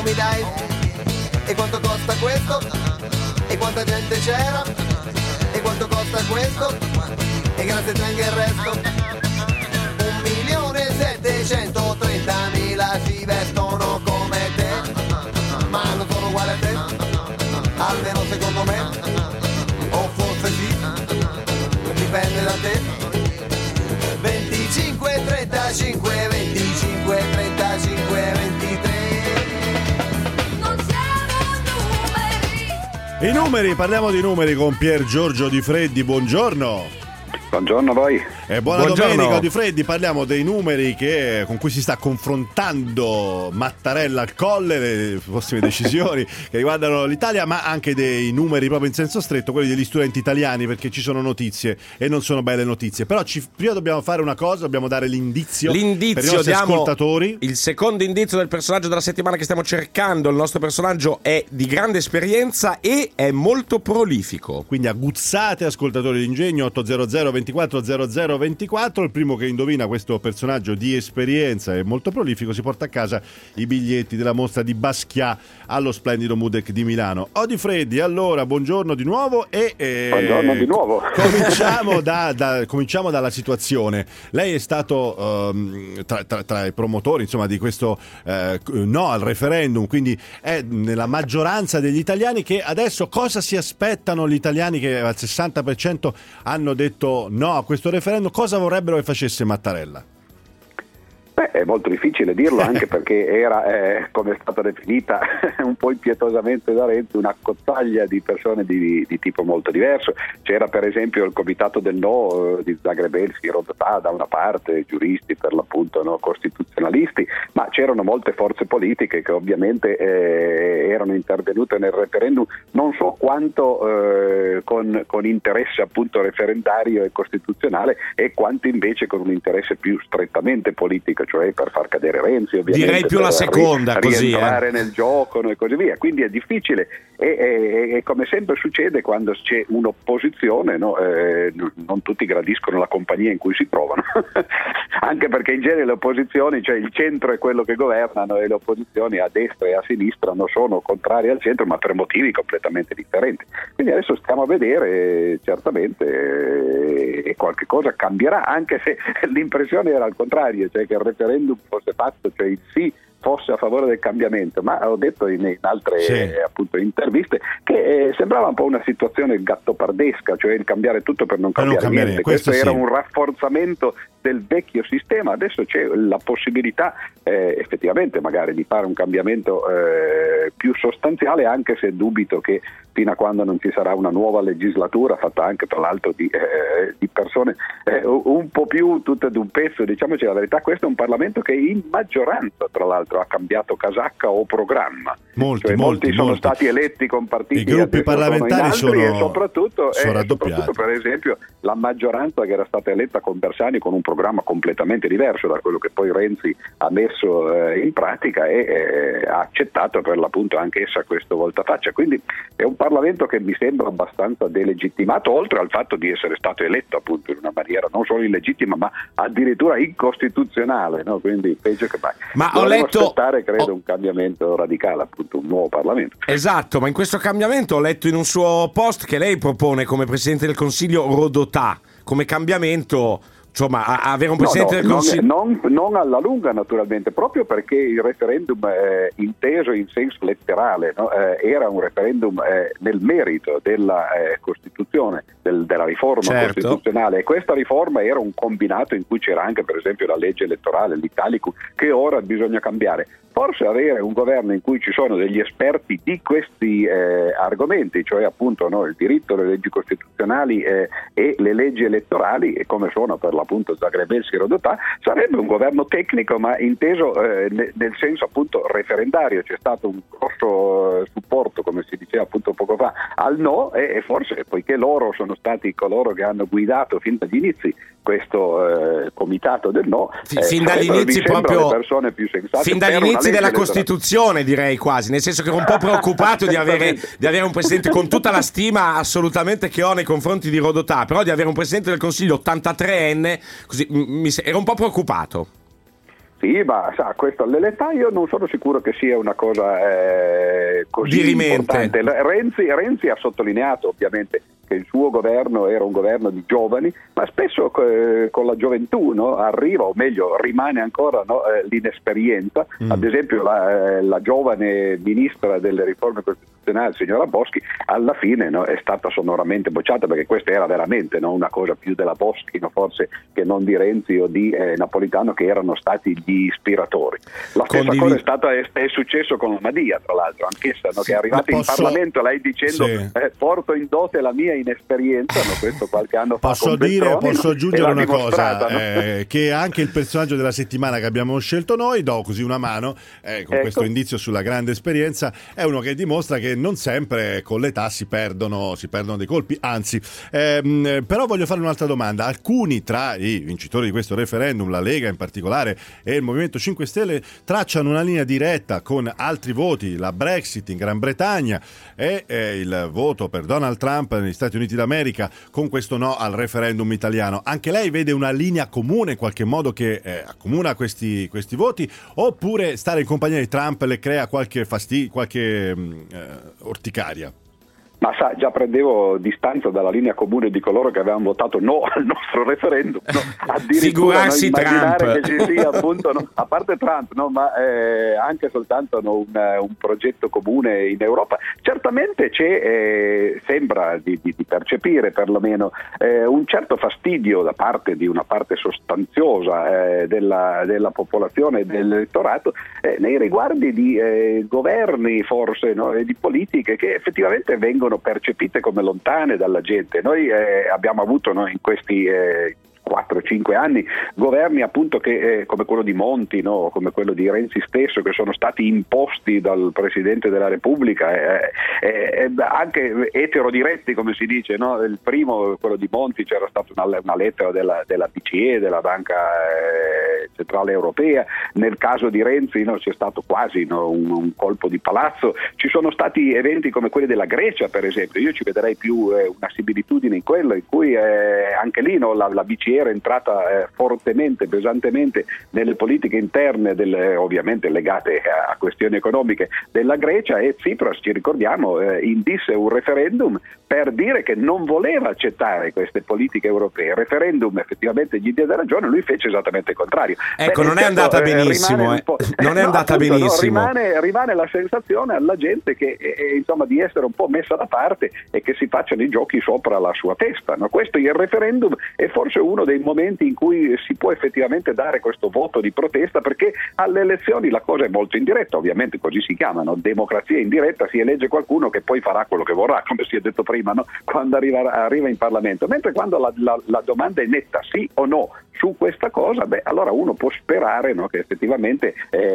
mi dai? E quanto costa questo? E quanta gente c'era? E quanto costa questo? E grazie anche il resto. 1.730.000 si vestono come te, ma non sono uguali a te, almeno secondo me, o forse sì, dipende da te. 25, 35, 25, 35, 23. I numeri, parliamo di numeri con Pier Giorgio Di Freddi, buongiorno. Buongiorno a voi. Buona domenica Di Freddi, parliamo dei numeri con cui si sta confrontando Mattarella al Colle, le prossime decisioni che riguardano l'Italia, ma anche dei numeri proprio in senso stretto, quelli degli studenti italiani, perché ci sono notizie e non sono belle notizie. Però prima dobbiamo fare una cosa, dobbiamo dare l'indizio per i nostri ascoltatori. Il secondo indizio del personaggio della settimana che stiamo cercando. Il nostro personaggio è di grande esperienza e è molto prolifico. Quindi aguzzate, ascoltatori d'Ingegno, 800 24 00 24. Il primo che indovina questo personaggio di esperienza e molto prolifico si porta a casa i biglietti della mostra di Basquiat allo splendido Mudec di Milano. Di Freddi, allora buongiorno di nuovo buongiorno di nuovo. Cominciamo dalla situazione. Lei è stato tra i promotori, insomma, di questo no al referendum, quindi è nella maggioranza degli italiani. Che adesso cosa si aspettano gli italiani che al 60% hanno detto no a questo referendum? Cosa vorrebbero che facesse Mattarella? È molto difficile dirlo, anche perché era, come è stata definita un po' impietosamente da Renzi, una cozzaglia di persone di tipo molto diverso. C'era per esempio il comitato del no di Zagrebelski, Rodotà da una parte, giuristi per l'appunto no, costituzionalisti, ma c'erano molte forze politiche che ovviamente erano intervenute nel referendum, non so quanto con interesse appunto referendario e costituzionale, e quanto invece con un interesse più strettamente politico, cioè per far cadere Renzi, ovviamente. Direi più la seconda, così rientrare nel gioco e così via. Quindi è difficile e come sempre succede quando c'è un'opposizione, no? Non tutti gradiscono la compagnia in cui si trovano anche perché in genere le opposizioni, cioè il centro è quello che governano, e le opposizioni a destra e a sinistra non sono contrarie al centro, ma per motivi completamente differenti. Quindi adesso stiamo a vedere, certamente e qualche cosa cambierà, anche se l'impressione era al contrario, cioè che il referendum fosse fatto, cioè il sì fosse a favore del cambiamento, ma ho detto in altre appunto interviste che sembrava un po' una situazione gattopardesca, cioè il cambiare tutto per non cambiare niente. Questo era un rafforzamento del vecchio sistema. Adesso c'è la possibilità effettivamente magari di fare un cambiamento più sostanziale, anche se dubito che fino a quando non ci sarà una nuova legislatura fatta anche tra l'altro di persone un po' più tutte d'un pezzo, diciamoci la verità. Questo è un Parlamento che in maggioranza tra l'altro ha cambiato casacca o programma, molti sono stati eletti con partiti, i gruppi parlamentari sono e soprattutto raddoppiati. Per esempio la maggioranza che era stata eletta con Bersani con un programma completamente diverso da quello che poi Renzi ha messo in pratica e ha accettato per l'appunto anche essa questo voltafaccia. Quindi è un Parlamento che mi sembra abbastanza delegittimato, oltre al fatto di essere stato eletto appunto in una maniera non solo illegittima ma addirittura incostituzionale, no? Quindi peggio che mai. Ma ho letto aspettare, credo, un cambiamento radicale, appunto un nuovo Parlamento. Esatto, ma in questo cambiamento ho letto in un suo post che lei propone come Presidente del Consiglio Rodotà come cambiamento. Insomma, avere un Presidente del Consiglio non alla lunga, naturalmente, proprio perché il referendum inteso in senso letterale, no? Era un referendum nel merito della Costituzione, della riforma costituzionale, e questa riforma era un combinato in cui c'era anche per esempio la legge elettorale, l'Italicum, che ora bisogna cambiare. Forse avere un governo in cui ci sono degli esperti di questi argomenti, cioè appunto no, il diritto, le leggi costituzionali e le leggi elettorali, e come sono per l'appunto Zagrebelski e Rodotà, sarebbe un governo tecnico ma inteso nel senso appunto referendario. C'è stato un grosso supporto, come si diceva appunto poco fa, al no, e forse poiché loro sono stati coloro che hanno guidato fin dagli inizi questo comitato del no, fin dagli inizi proprio le persone più sensate, fin dagli inizi della Costituzione, direi quasi, nel senso che ero un po' preoccupato di avere un presidente, con tutta la stima assolutamente che ho nei confronti di Rodotà, però di avere un presidente del Consiglio 83enne, così ero un po' preoccupato. Sì, ma sa, questo all'età io non sono sicuro che sia una cosa così dirimente. importante. Renzi ha sottolineato ovviamente che il suo governo era un governo di giovani, ma spesso con la gioventù, no, arriva, o meglio rimane ancora, no, l'inesperienza. Ad esempio la giovane ministra delle riforme costituzionali, signora Boschi, alla fine, no, è stata sonoramente bocciata, perché questa era veramente, no, una cosa più della Boschi, no, forse, che non di Renzi o di Napolitano, che erano stati gli ispiratori. La stessa cosa è successo con Madia, tra l'altro, anch'essa, no, che è arrivata in Parlamento lei dicendo porto in dote la mia inesperienza, no, questo qualche anno fa. Posso aggiungere una cosa, no? Che anche il personaggio della settimana che abbiamo scelto noi, do così una mano, con questo indizio sulla grande esperienza, è uno che dimostra che non sempre con l'età si perdono dei colpi, anzi. Però voglio fare un'altra domanda. Alcuni tra i vincitori di questo referendum, la Lega in particolare e il Movimento 5 Stelle, tracciano una linea diretta con altri voti, la Brexit in Gran Bretagna e il voto per Donald Trump negli Stati Uniti d'America, con questo no al referendum italiano. Anche lei vede una linea comune in qualche modo che accomuna questi voti, oppure stare in compagnia di Trump le crea qualche fastidio, qualche orticaria? Ma sa, già prendevo distanza dalla linea comune di coloro che avevano votato no al nostro referendum, no? Addirittura immaginare Trump, che ci sia appunto, no? A parte Trump, no? Ma anche soltanto, no, un progetto comune in Europa. Certamente c'è, sembra di percepire perlomeno un certo fastidio da parte di una parte sostanziosa della popolazione e dell'elettorato nei riguardi di governi forse, no? E di politiche che effettivamente vengono percepite come lontane dalla gente. Noi abbiamo avuto, no, in questi 4-5 anni governi appunto che come quello di Monti, no, come quello di Renzi stesso, che sono stati imposti dal Presidente della Repubblica, anche eterodiretti, come si dice, no? Il primo, quello di Monti, c'era stata una lettera della BCE, della Banca Centrale Europea. Nel caso di Renzi, no, c'è stato quasi, no, un colpo di palazzo. Ci sono stati eventi come quelli della Grecia, per esempio. Io ci vedrei più una similitudine in quello, in cui anche lì, no, la BCE era entrata fortemente, pesantemente nelle politiche interne, ovviamente legate a questioni economiche, della Grecia, e Tsipras, ci ricordiamo, indisse un referendum per dire che non voleva accettare queste politiche europee. Il referendum effettivamente gli diede ragione, lui fece esattamente il contrario. Ecco, non è andata benissimo. Non è andata benissimo. No, rimane la sensazione alla gente che insomma di essere un po' messa da parte e che si facciano i giochi sopra la sua testa, no? Questo, il referendum, è forse uno dei momenti in cui si può effettivamente dare questo voto di protesta, perché alle elezioni la cosa è molto indiretta, ovviamente così si chiamano, democrazia indiretta, si elegge qualcuno che poi farà quello che vorrà, come si è detto prima, no? Quando arriva in Parlamento, mentre quando la domanda è netta, sì o no, su questa cosa, allora uno può sperare, no, che effettivamente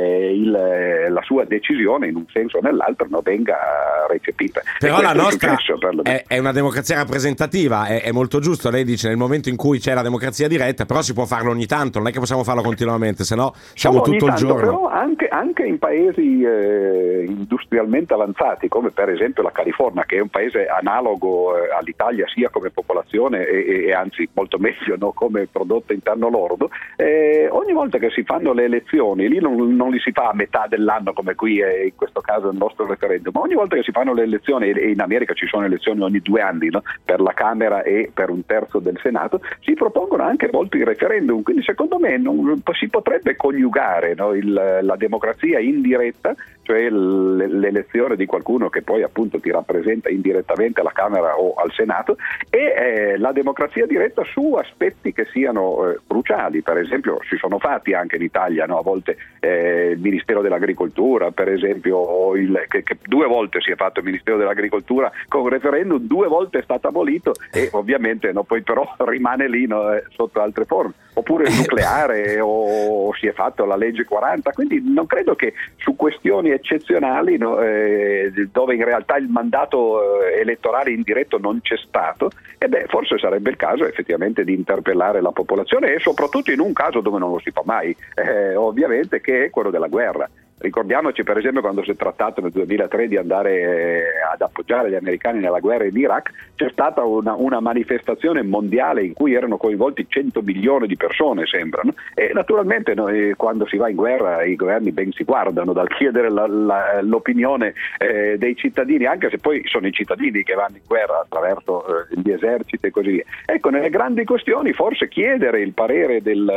la sua decisione in un senso o nell'altro, no, venga recepita. Però la nostra è una democrazia rappresentativa, è molto giusto, lei dice nel momento in cui c'è la democrazia diretta, però si può farlo ogni tanto, non è che possiamo farlo continuamente, se no siamo tutto il giorno. Però anche in paesi industrialmente avanzati, come per esempio la California, che è un paese analogo all'Italia sia come popolazione e anzi molto meglio, no, come prodotto interno lordo, ogni volta che si fanno le elezioni, lì non li si fa a metà dell'anno come qui è in questo caso il nostro referendum, ma ogni volta che si fanno le elezioni, e in America ci sono elezioni ogni 2 anni, no, per la Camera e per 1/3 del Senato, si propongono anche molti referendum, quindi secondo me si potrebbe coniugare, no, la democrazia indiretta, cioè l'elezione di qualcuno che poi appunto ti rappresenta indirettamente alla Camera o al Senato, e la democrazia diretta su aspetti che siano cruciali. Per esempio si sono fatti anche in Italia, no, a volte il Ministero dell'Agricoltura, per esempio, che 2 volte si è fatto il Ministero dell'Agricoltura con referendum, 2 volte è stato abolito e ovviamente, no, poi però rimane lì, no, sotto altre forme. Oppure il nucleare, o si è fatto la legge 40, quindi non credo che su questioni eccezionali, no, dove in realtà il mandato elettorale indiretto non c'è stato, forse sarebbe il caso effettivamente di interpellare la popolazione, e soprattutto in un caso dove non lo si fa mai, ovviamente, che è quello della guerra. Ricordiamoci per esempio quando si è trattato nel 2003 di andare ad appoggiare gli americani nella guerra in Iraq, c'è stata una manifestazione mondiale in cui erano coinvolti 100 milioni di persone, sembrano, e naturalmente quando si va in guerra i governi ben si guardano dal chiedere l'opinione dei cittadini, anche se poi sono i cittadini che vanno in guerra attraverso gli eserciti e così via. Ecco, nelle grandi questioni forse chiedere il parere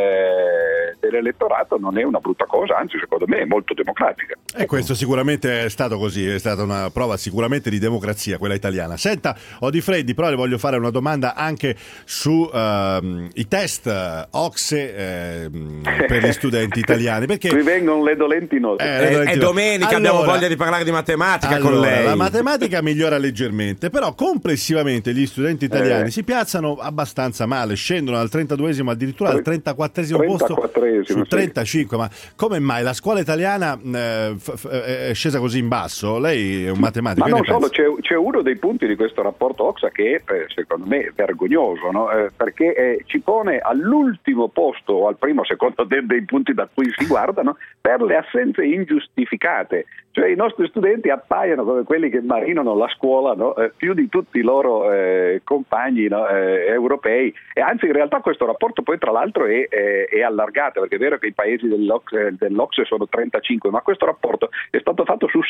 dell'elettorato non è una brutta cosa, anzi secondo me è molto democratica. E questo sicuramente è stato così, è stata una prova sicuramente di democrazia quella italiana. Senta, Odifreddi, però le voglio fare una domanda anche su i test OCSE per gli studenti italiani, perché qui vengono le dolenti note. È domenica, abbiamo voglia di parlare di matematica con lei. La matematica migliora leggermente, però complessivamente gli studenti italiani si piazzano abbastanza male, scendono dal 32esimo addirittura al 34esimo posto su 35. Ma come mai la scuola italiana è scesa così in basso? Lei è un matematico. Ma non solo, c'è uno dei punti di questo rapporto OCSA che secondo me è vergognoso, no? Perché ci pone all'ultimo posto o al primo, secondo dei punti da cui si guardano, per le assenze ingiustificate. Cioè i nostri studenti appaiono come quelli che marinano la scuola, no? Più di tutti i loro compagni, no? Europei, e anzi in realtà questo rapporto poi tra l'altro è allargato, perché è vero che i paesi dell'OCSE sono 35, ma questo rapporto è stato fatto su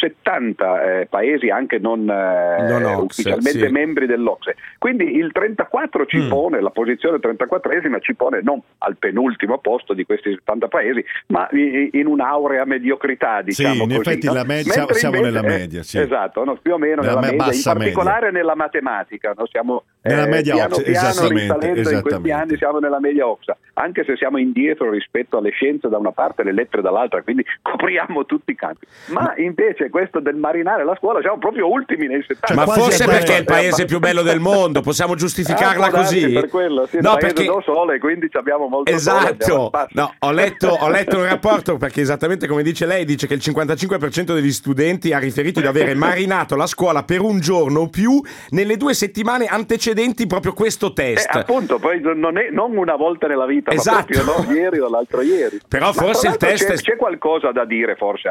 70 paesi anche non ufficialmente membri dell'OCSE, quindi il 34 ci pone, la posizione 34esima ci pone non al penultimo posto di questi 70 paesi, ma in un'aurea mediocrità, diciamo in così, effetti no? siamo nella media, sì. Esatto, no? Più o meno nella media, in particolare nella matematica, no? Siamo nella media piano OCSE, risalendo in questi anni, siamo nella media OCSA, anche se siamo indietro rispetto alle scienze da una parte e alle lettere dall'altra, quindi copriamo tutti i campi. Ma invece questo del marinare la scuola siamo proprio ultimi nei 70. Ma forse perché è il paese più bello del mondo, possiamo giustificarla così? Per quello, sì, no, perché do sole, quindi abbiamo molto esatto. sole. No, ho letto un rapporto, perché esattamente come dice lei, dice che il 55% degli studenti ha riferito di avere marinato la scuola per un giorno o più nelle 2 settimane antecedenti proprio questo test. Appunto, poi non una volta nella vita, esatto, ma proprio ieri o l'altro ieri. Però forse il test c'è qualcosa da dire forse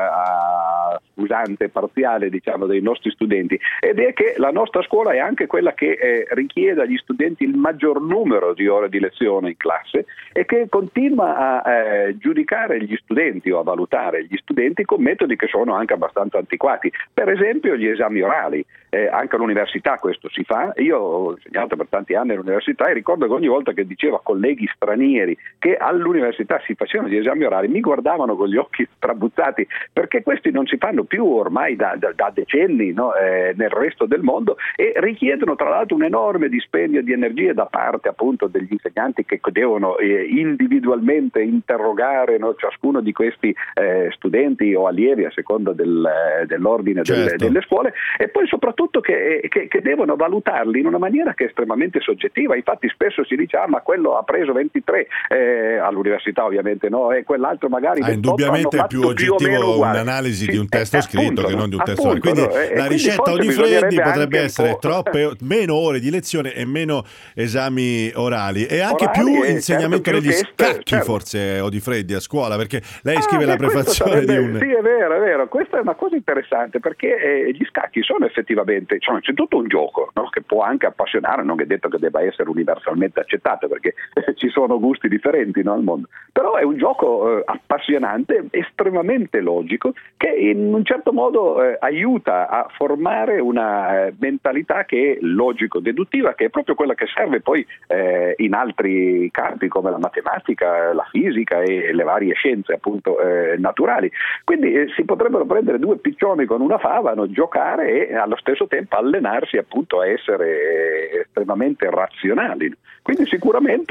a scusante parziale, diciamo, dei nostri studenti, ed è che la nostra scuola è anche quella che richiede agli studenti il maggior numero di ore di lezione in classe e che continua a giudicare gli studenti o a valutare gli studenti con metodi che sono anche abbastanza antiquati. Per esempio gli esami orali, anche all'università questo si fa. Io ho insegnato per tanti anni all'università e ricordo che ogni volta che dicevo a colleghi stranieri che all'università si facevano gli esami orali mi guardavano con gli occhi trabuzzati, perché questi non si fanno più ormai da decenni, no? Nel resto del mondo, e richiedono tra l'altro un enorme dispendio di energie da parte appunto degli insegnanti che devono individualmente interrogare, no, ciascuno di questi studenti o allievi a seconda dell'ordine delle scuole, e poi soprattutto che devono valutarli in una maniera che è estremamente soggettiva. Infatti spesso si dice ma quello ha preso 23 all'università ovviamente no, e quell'altro magari 28. Indubbiamente è più oggettivo un'analisi di un testo scritto che non di un testo orale. Quindi la ricetta Odifreddi potrebbe essere meno ore di lezione e meno esami orali e anche più insegnamento degli scacchi, forse Odifreddi a scuola, perché lei scrive la prefazione di un... Sì, è vero, questa è una cosa interessante, perché gli scacchi sono effettivamente, c'è tutto un gioco, no? Che può anche appassionare, non è detto che debba essere universalmente accettato, perché ci sono gusti differenti, no, al mondo, però è un gioco appassionante, estremamente logico, che in un certo modo aiuta a formare una mentalità che è logico-deduttiva, che è proprio quella che serve poi in altri campi come la matematica, la fisica e le varie scienze appunto naturali. Quindi si potrebbero prendere 2 piccioni con una fava, no? Giocare e allo stesso tempo allenarsi appunto a essere estremamente razionali. Quindi sicuramente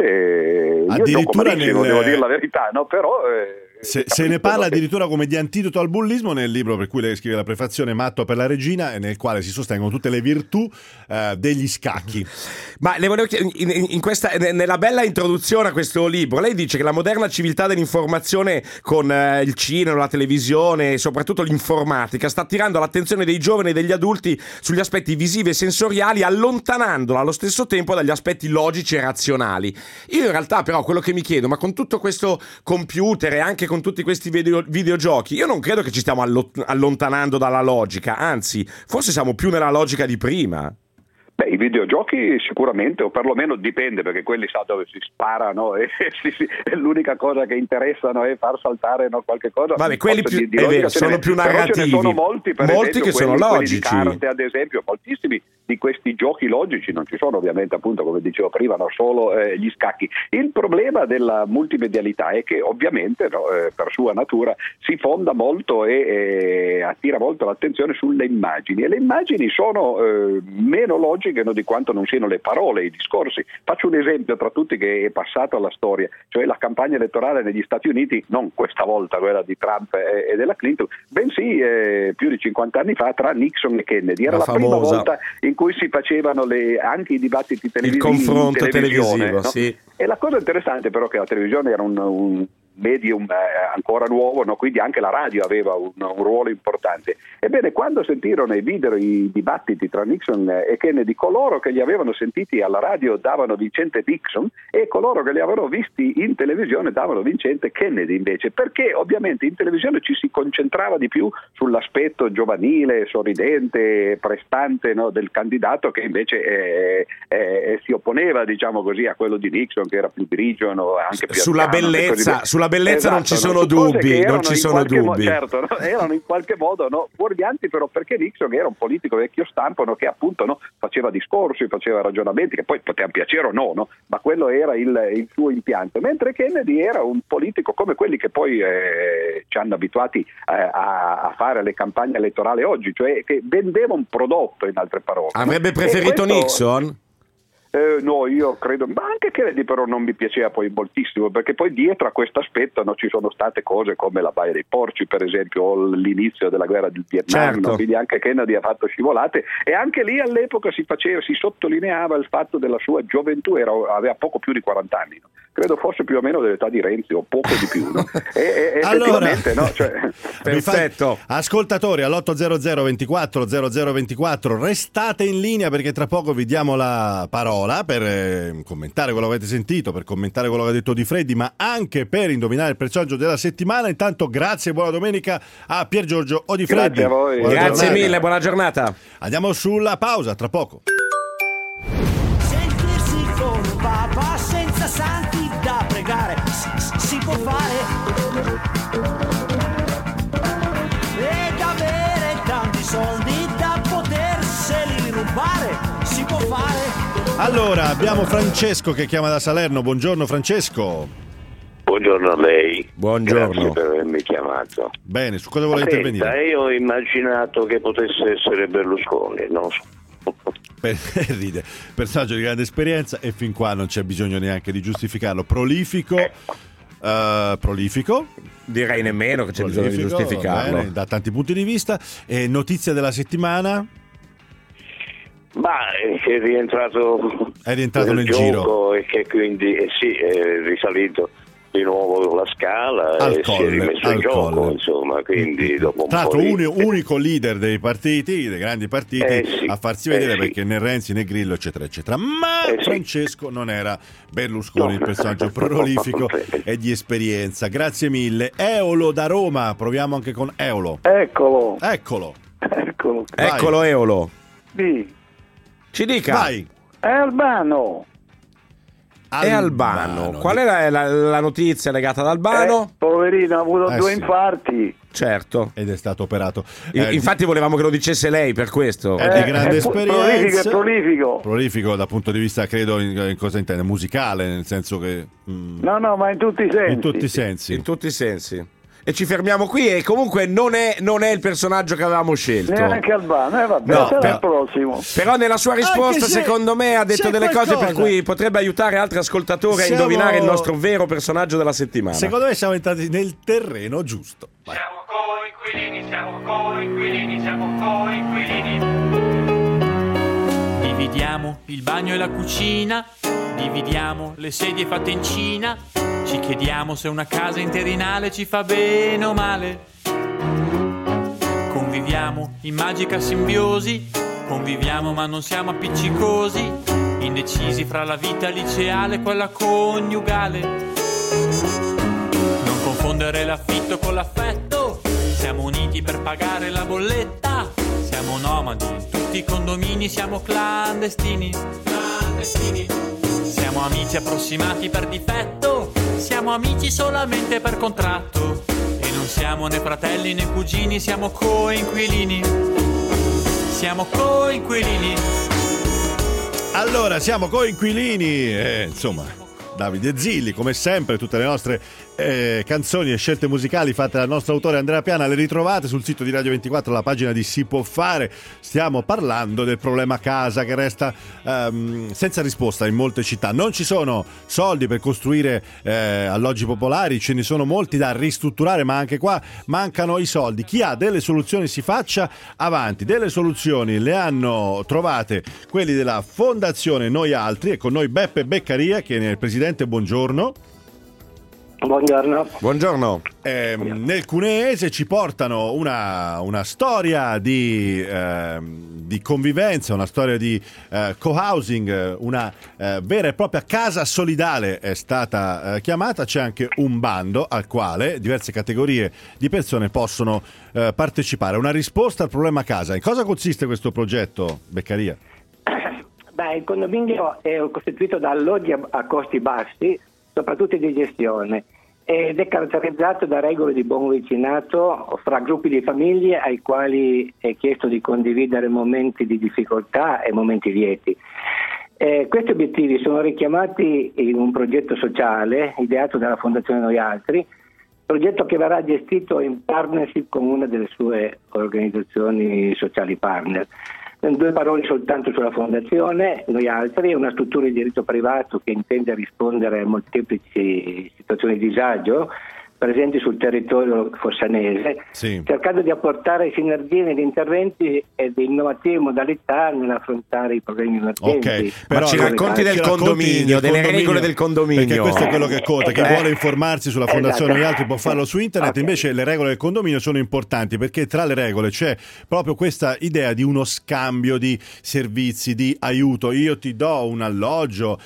io gioco malissimo, devo dire la verità, no? Però se ne parla addirittura come di antidoto al bullismo nel libro per cui lei scrive la prefazione Matto per la regina, nel quale si sostengono tutte le virtù degli scacchi. Ma le volevo chiedere, nella bella introduzione a questo libro lei dice che la moderna civiltà dell'informazione con il cinema, la televisione e soprattutto l'informatica sta attirando l'attenzione dei giovani e degli adulti sugli aspetti visivi e sensoriali, allontanandola allo stesso tempo dagli aspetti logici e razionali. Io in realtà però quello che mi chiedo, ma con tutto questo computer e anche con con tutti questi videogiochi, io non credo che ci stiamo allontanando dalla logica, anzi, forse siamo più nella logica di prima. Beh, i videogiochi sicuramente, o perlomeno dipende, perché quelli sa dove si sparano e l'unica cosa che interessano è far saltare qualche cosa. Vabbè, quelli più, è vero, sono più narrativi. Però ce ne sono molti, per molti esempio, che sono logici. Quelli di carte, ad esempio, moltissimi di questi giochi logici, non ci sono ovviamente, appunto, come dicevo prima, solo gli scacchi. Il problema della multimedialità è che ovviamente per sua natura si fonda molto e attira molto l'attenzione sulle immagini, e le immagini sono meno logiche di quanto non siano le parole, i discorsi. Faccio un esempio tra tutti che è passato alla storia, cioè la campagna elettorale negli Stati Uniti, non questa volta quella di Trump e della Clinton, bensì più di 50 anni fa tra Nixon e Kennedy. Era la prima volta in cui si facevano anche i dibattiti televisivi, il confronto televisivo, no? sì. E la cosa interessante però è che la televisione era un medium ancora nuovo, quindi anche la radio aveva un ruolo importante. Ebbene, quando sentirono e videro i dibattiti tra Nixon e Kennedy, coloro che li avevano sentiti alla radio davano vincente Nixon e coloro che li avevano visti in televisione davano vincente Kennedy, invece, perché ovviamente in televisione ci si concentrava di più sull'aspetto giovanile, sorridente, prestante, del candidato, che invece si opponeva, diciamo così, a quello di Nixon, che era più grigio, anche più sulla bellezza. Sulla bellezza non ci sono dubbi, non ci sono dubbi. Certo, erano in qualche modo fuorvianti, però perché Nixon era un politico vecchio stampo, che appunto faceva discorsi, faceva ragionamenti che poi potevano piacere o no, ma quello era il suo impianto, mentre Kennedy era un politico come quelli che poi ci hanno abituati a fare le campagne elettorali oggi, cioè che vendeva un prodotto, in altre parole. Avrebbe preferito Nixon? No, io credo, ma anche Kennedy però non mi piaceva poi moltissimo, perché poi dietro a questo aspetto ci sono state cose come la Baia dei Porci, per esempio, o l'inizio della guerra del Vietnam, certo. Quindi anche Kennedy ha fatto scivolate, e anche lì all'epoca si sottolineava il fatto della sua gioventù, aveva poco più di 40 anni, credo fosse più o meno dell'età di Renzi o poco di più, e allora, perfetto. Ascoltatori all'800 24 0024 restate in linea, perché tra poco vi diamo la parola per commentare quello che avete sentito, per commentare quello che ha detto Di Freddi, ma anche per indovinare il personaggio della settimana. Intanto grazie e buona domenica a Pier Giorgio o Di Freddi. Grazie a voi. Grazie mille, buona giornata. Andiamo sulla pausa, tra poco. Sentirsi con un papa senza santi da pregare si può fare, ed avere tanti soldi da poterseli rubare si può fare. Allora, abbiamo Francesco che chiama da Salerno. Buongiorno Francesco. Buongiorno a lei. Buongiorno. Grazie per avermi chiamato. Bene, su cosa vuole intervenire? Io ho immaginato che potesse essere Berlusconi, non so. Ride, personaggio di grande esperienza, e fin qua non c'è bisogno neanche di giustificarlo. Prolifico. Direi nemmeno che c'è bisogno di giustificarlo. Bene, da tanti punti di vista. Notizia della settimana? Ma è rientrato nel gioco giro, e che quindi è risalito di nuovo la scala e si è rimesso in gioco, insomma, quindi dopo un tra po' l'altro unico leader dei partiti, dei grandi partiti, a farsi vedere, perché né Renzi né Grillo eccetera eccetera, ma Francesco non era Berlusconi, il personaggio prolifico e di esperienza. Grazie mille. Eolo da Roma, proviamo anche con Eolo. Eccolo Eolo. Sì. Ci dica. Vai. È Albano. È Albano. Qual è la notizia legata ad Albano? Poverino, ha avuto 2 sì. infarti. Certo. Ed è stato operato. Infatti volevamo che lo dicesse lei, per questo. È di grande esperienza. Prolifico. Prolifico dal punto di vista, credo, in cosa intende? Musicale, nel senso che... No, ma in tutti i sensi. In tutti i sensi. E ci fermiamo qui, e comunque non è il personaggio che avevamo scelto. Neanche Albano, vabbè, sarà il prossimo. Però nella sua risposta, secondo me, ha detto delle cose per cui potrebbe aiutare altri ascoltatori a indovinare il nostro vero personaggio della settimana. Secondo me siamo entrati nel terreno giusto. Vai. Siamo coinquilini. Dividiamo il bagno e la cucina, dividiamo le sedie fatte in Cina. Ci chiediamo se una casa interinale ci fa bene o male. Conviviamo in magica simbiosi, conviviamo ma non siamo appiccicosi, indecisi fra la vita liceale e quella coniugale. Non confondere confondere l'affitto con l'affetto. Siamo uniti per pagare la bolletta. Siamo nomadi, in tutti i condomini siamo clandestini. Siamo amici approssimati per difetto. Siamo amici solamente per contratto. E non siamo né fratelli né cugini, siamo coinquilini. Siamo coinquilini. Allora, siamo coinquilini, insomma, Davide Zilli, come sempre, tutte le nostre canzoni e scelte musicali fatte dal nostro autore Andrea Piana le ritrovate sul sito di Radio 24, la pagina di Si Può Fare. Stiamo parlando del problema casa che resta senza risposta in molte città. Non ci sono soldi per costruire alloggi popolari, ce ne sono molti da ristrutturare, ma anche qua mancano i soldi. Chi ha delle soluzioni si faccia avanti. Delle soluzioni le hanno trovate quelli della Fondazione Noi Altri, e con noi Beppe Beccaria, che è il presidente. Buongiorno. Buongiorno. Nel cuneese ci portano una storia di convivenza, una storia di co-housing, una vera e propria casa solidale è stata chiamata. C'è anche un bando al quale diverse categorie di persone possono partecipare. Una risposta al problema casa. In cosa consiste questo progetto, Beccaria? Il condominio è costituito da alloggi a costi bassi, soprattutto di gestione, ed è caratterizzato da regole di buon vicinato fra gruppi di famiglie ai quali è chiesto di condividere momenti di difficoltà e momenti lieti. Questi obiettivi sono richiamati in un progetto sociale ideato dalla Fondazione Noi Altri, progetto che verrà gestito in partnership con una delle sue organizzazioni sociali partner. Due parole soltanto sulla Fondazione Noi Altri. È una struttura di diritto privato che intende rispondere a molteplici situazioni di disagio presenti sul territorio fossanese, cercando di apportare sinergie negli interventi e di innovative modalità nell'affrontare i problemi emergenti. Okay, però ma ci racconti del condominio, delle regole del condominio. Perché questo è quello che conta. Chi vuole informarsi sulla Fondazione Noi Altri può farlo su internet. Invece le regole del condominio sono importanti, perché tra le regole c'è proprio questa idea di uno scambio di servizi, di aiuto. Io ti do un alloggio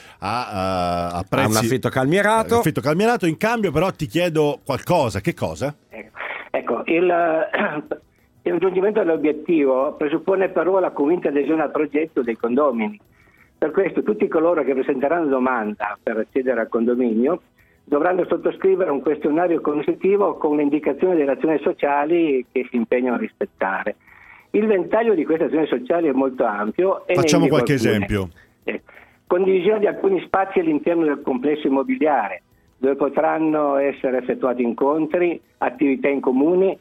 a prezzi, un affitto calmierato, in cambio però ti chiedo qualcosa. Che cosa? Ecco, il raggiungimento dell'obiettivo presuppone però la convinta adesione al progetto dei condomini. Per questo tutti coloro che presenteranno domanda per accedere al condominio dovranno sottoscrivere un questionario conoscitivo con le indicazioni delle azioni sociali che si impegnano a rispettare. Il ventaglio di queste azioni sociali è molto ampio. Facciamo qualche esempio. Condivisione di alcuni spazi all'interno del complesso immobiliare, dove potranno essere effettuati incontri, attività in comune,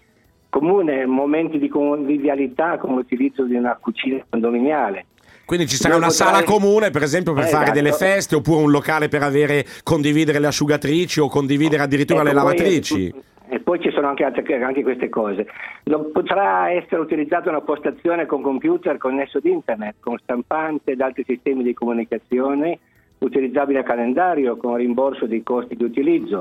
momenti di convivialità come l'utilizzo di una cucina condominiale. Quindi ci sarà una sala comune, per esempio, per fare delle feste, oppure un locale per condividere le asciugatrici o condividere addirittura le lavatrici. E poi ci sono anche queste cose. Potrà essere utilizzata una postazione con computer connesso ad internet, con stampante ed altri sistemi di comunicazione, utilizzabile a calendario con rimborso dei costi di utilizzo.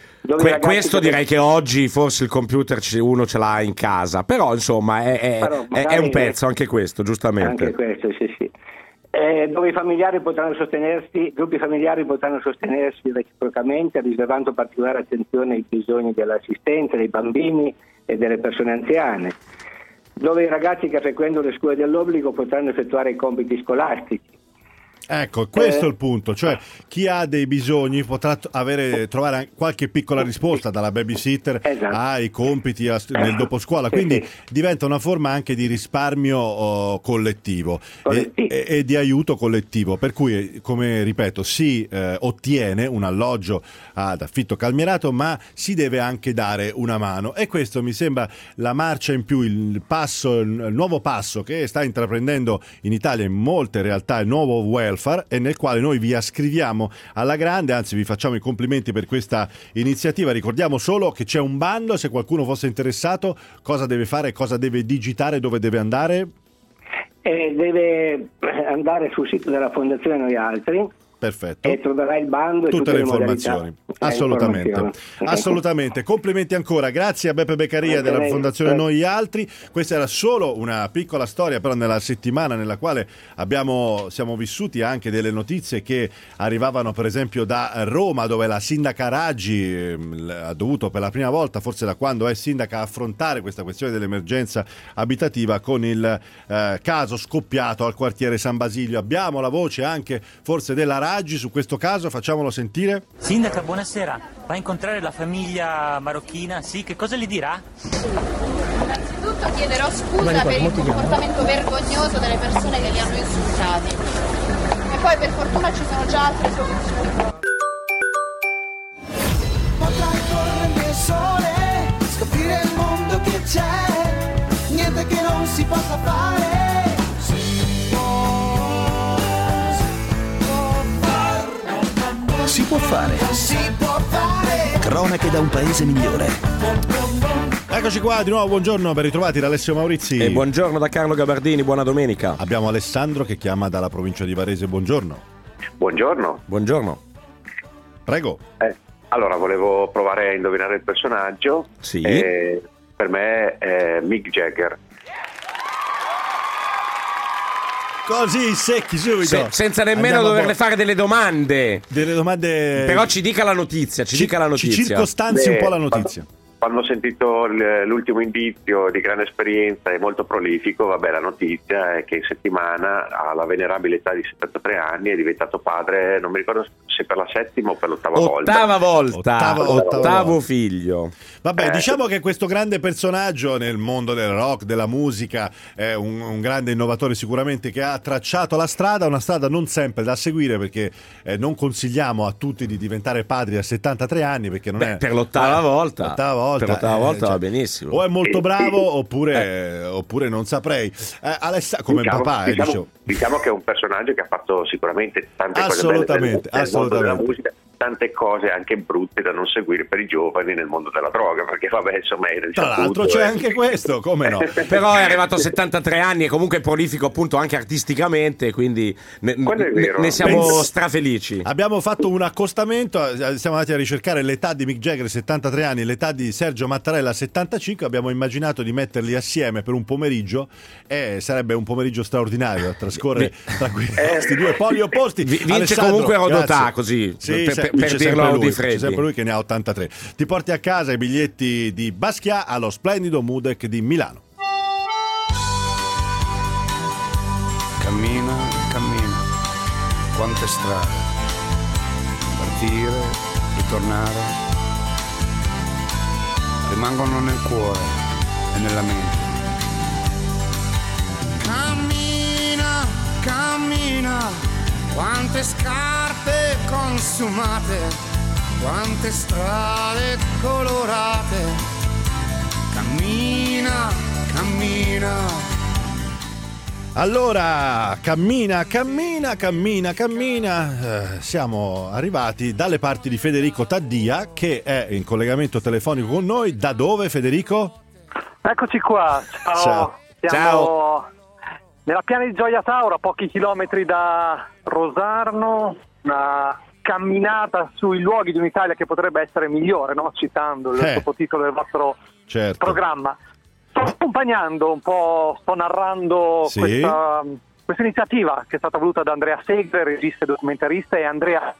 Questo direi che oggi forse il computer uno ce l'ha in casa, però insomma è un pezzo anche questo, giustamente. Anche questo, sì. Dove i familiari potranno sostenersi, gruppi familiari potranno sostenersi reciprocamente, riservando particolare attenzione ai bisogni dell'assistenza, dei bambini e delle persone anziane. Dove i ragazzi che frequentano le scuole dell'obbligo potranno effettuare i compiti scolastici. Ecco, questo è il punto, cioè chi ha dei bisogni potrà trovare qualche piccola risposta, dalla babysitter ai compiti nel doposcuola, quindi diventa una forma anche di risparmio collettivo e di aiuto collettivo, per cui, come ripeto, si ottiene un alloggio ad affitto calmierato, ma si deve anche dare una mano, e questo mi sembra la marcia in più, il nuovo passo che sta intraprendendo in Italia in molte realtà il nuovo welfare, e nel quale noi vi ascriviamo alla grande, anzi vi facciamo i complimenti per questa iniziativa. Ricordiamo solo che c'è un bando, se qualcuno fosse interessato cosa deve fare, cosa deve digitare, dove deve andare? Deve andare sul sito della Fondazione Noi Altri Perfetto. E troverai il bando e tutte le informazioni. Assolutamente. Complimenti ancora. Grazie a Beppe Beccaria della Fondazione Noi Altri. Questa era solo una piccola storia, però nella settimana nella quale siamo vissuti anche delle notizie che arrivavano per esempio da Roma, dove la sindaca Raggi ha dovuto per la prima volta, forse da quando è sindaca, affrontare questa questione dell'emergenza abitativa con il caso scoppiato al quartiere San Basilio. Abbiamo la voce anche forse della Raggi su questo caso, facciamolo sentire. Sindaca, buonasera. Va a incontrare la famiglia marocchina? Sì, che cosa gli dirà? Innanzitutto chiederò scusa per il comportamento vergognoso delle persone che li hanno insultati. E poi per fortuna ci sono già altre soluzioni. Potrai correre nel sole, scoprire il mondo che c'è, niente che non si possa fare. Si può fare. Cronache da un paese migliore. Eccoci qua di nuovo, buongiorno, ben ritrovati da Alessio Maurizi. E buongiorno da Carlo Gabardini, buona domenica. Abbiamo Alessandro che chiama dalla provincia di Varese, buongiorno. Buongiorno. Prego. Allora, volevo provare a indovinare il personaggio. Sì. Per me è Mick Jagger. Così secchi subito. Senza nemmeno doverle fare delle domande. Però ci dica la notizia, Ci circostanzi un po' la notizia. Quando ho sentito l'ultimo indizio di grande esperienza e molto prolifico, la notizia è che in settimana, alla venerabile età di 73 anni, è diventato padre, non mi ricordo se per la settima o per l'ottava volta. Ottavo figlio. Vabbè, diciamo che questo grande personaggio nel mondo del rock, della musica, è un grande innovatore sicuramente, che ha tracciato la strada, una strada non sempre da seguire, perché non consigliamo a tutti di diventare padri a 73 anni, perché non è... Per l'ottava volta. Per l'ottava volta va benissimo. O è molto bravo oppure non saprei. Come papà, diciamo che è un personaggio che ha fatto sicuramente tante cose belle nel mondo della musica, tante cose anche brutte da non seguire per i giovani nel mondo della droga, perché insomma tra l'altro c'è anche questo, come no? Però è arrivato a 73 anni e comunque prolifico appunto anche artisticamente, quindi ne siamo strafelici. Abbiamo fatto un accostamento, siamo andati a ricercare l'età di Mick Jagger 73 anni, l'età di Sergio Mattarella 75, abbiamo immaginato di metterli assieme per un pomeriggio e sarebbe un pomeriggio straordinario da trascorrere tra questi due poli opposti. Vince comunque Rodotà, così. Sì, per dirlo di Freddi. C'è sempre lui che ne ha 83. Ti porti a casa i biglietti di Basquiat allo splendido Mudec di Milano. Cammina, quante strade, partire, ritornare, rimangono nel cuore e nella mente. Cammina, quante scarpe consumate, quante strade colorate. Cammina. Allora, cammina. Siamo arrivati dalle parti di Federico Taddia, che è in collegamento telefonico con noi. Da dove, Federico? Eccoci qua. Siamo nella piana di Gioia Tauro, a pochi chilometri da Rosarno, una camminata sui luoghi di un'Italia che potrebbe essere migliore, no? Citando il sottotitolo del vostro programma. Sto accompagnando un po', sto narrando questa iniziativa che è stata voluta da Andrea Segre, regista e documentarista, e Andrea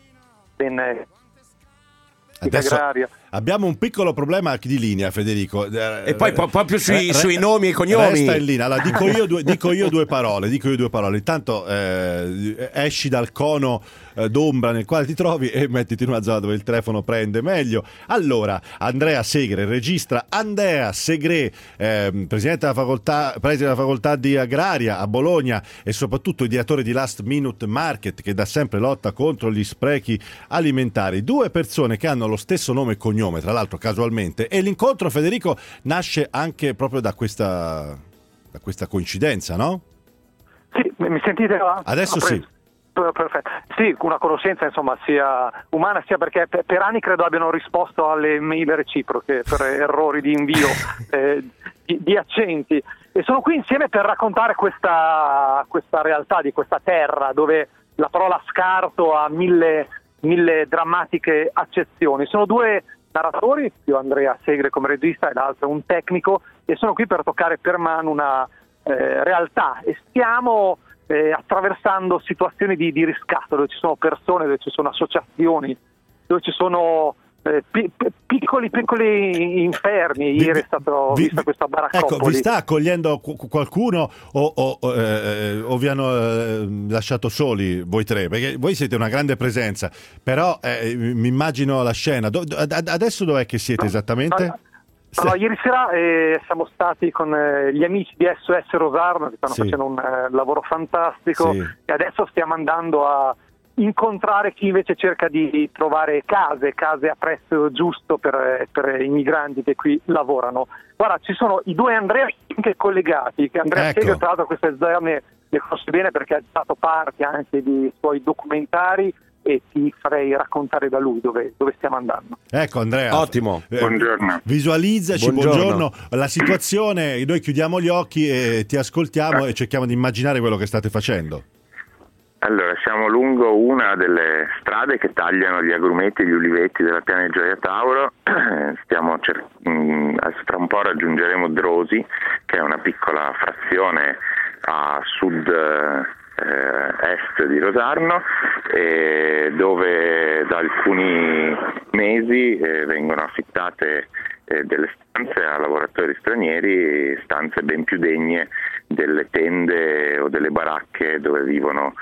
Adesso abbiamo un piccolo problema di linea, Federico. E poi proprio sui nomi e cognomi. Resta in linea. Allora, dico io due parole. Intanto esci dal cono d'ombra nel quale ti trovi e mettiti in una zona dove il telefono prende meglio. Allora, Andrea Segre, regista Andrea Segre, presidente della facoltà di agraria a Bologna e soprattutto ideatore di Last Minute Market, che da sempre lotta contro gli sprechi alimentari. Due persone che hanno lo stesso nome e cognome, tra l'altro casualmente, e l'incontro, Federico, nasce anche proprio da questa coincidenza, no? Sì, mi sentite? Adesso sì. Perfetto. Sì, una conoscenza insomma sia umana, sia perché per anni credo abbiano risposto alle mail reciproche per errori di invio di accenti, e sono qui insieme per raccontare questa realtà di questa terra dove la parola scarto ha mille drammatiche accezioni. Sono due narratori, io Andrea Segre come regista e l'altro un tecnico, e sono qui per toccare per mano una realtà, e stiamo attraversando situazioni di riscatto, dove ci sono persone, dove ci sono associazioni, dove ci sono piccoli infermi. Ieri è stato vista questa baraccopoli. Ecco, vi sta accogliendo qualcuno o vi hanno lasciato soli voi tre? Perché voi siete una grande presenza, però mi immagino la scena. Adesso dov'è che siete esattamente? No, ieri sera siamo stati con gli amici di SOS Rosarno, che stanno facendo un lavoro fantastico, e adesso stiamo andando a incontrare chi invece cerca di trovare case a prezzo giusto per i migranti che qui lavorano. Guarda, ci sono i due Andrea anche collegati, che Andrea Segre tra l'altro queste zone le conosce bene perché è stato parte anche di suoi documentari, e ti farei raccontare da lui dove stiamo andando. Ecco Andrea, ottimo. Buongiorno. Visualizzaci, buongiorno, la situazione, noi chiudiamo gli occhi e ti ascoltiamo e cerchiamo di immaginare quello che state facendo. Allora, siamo lungo una delle strade che tagliano gli agrumeti e gli uliveti della piana di Gioia Tauro. Tra un po' raggiungeremo Drosi, che è una piccola frazione a sud est di Rosarno, dove da alcuni mesi vengono affittate delle stanze a lavoratori stranieri, stanze ben più degne delle tende o delle baracche dove vivono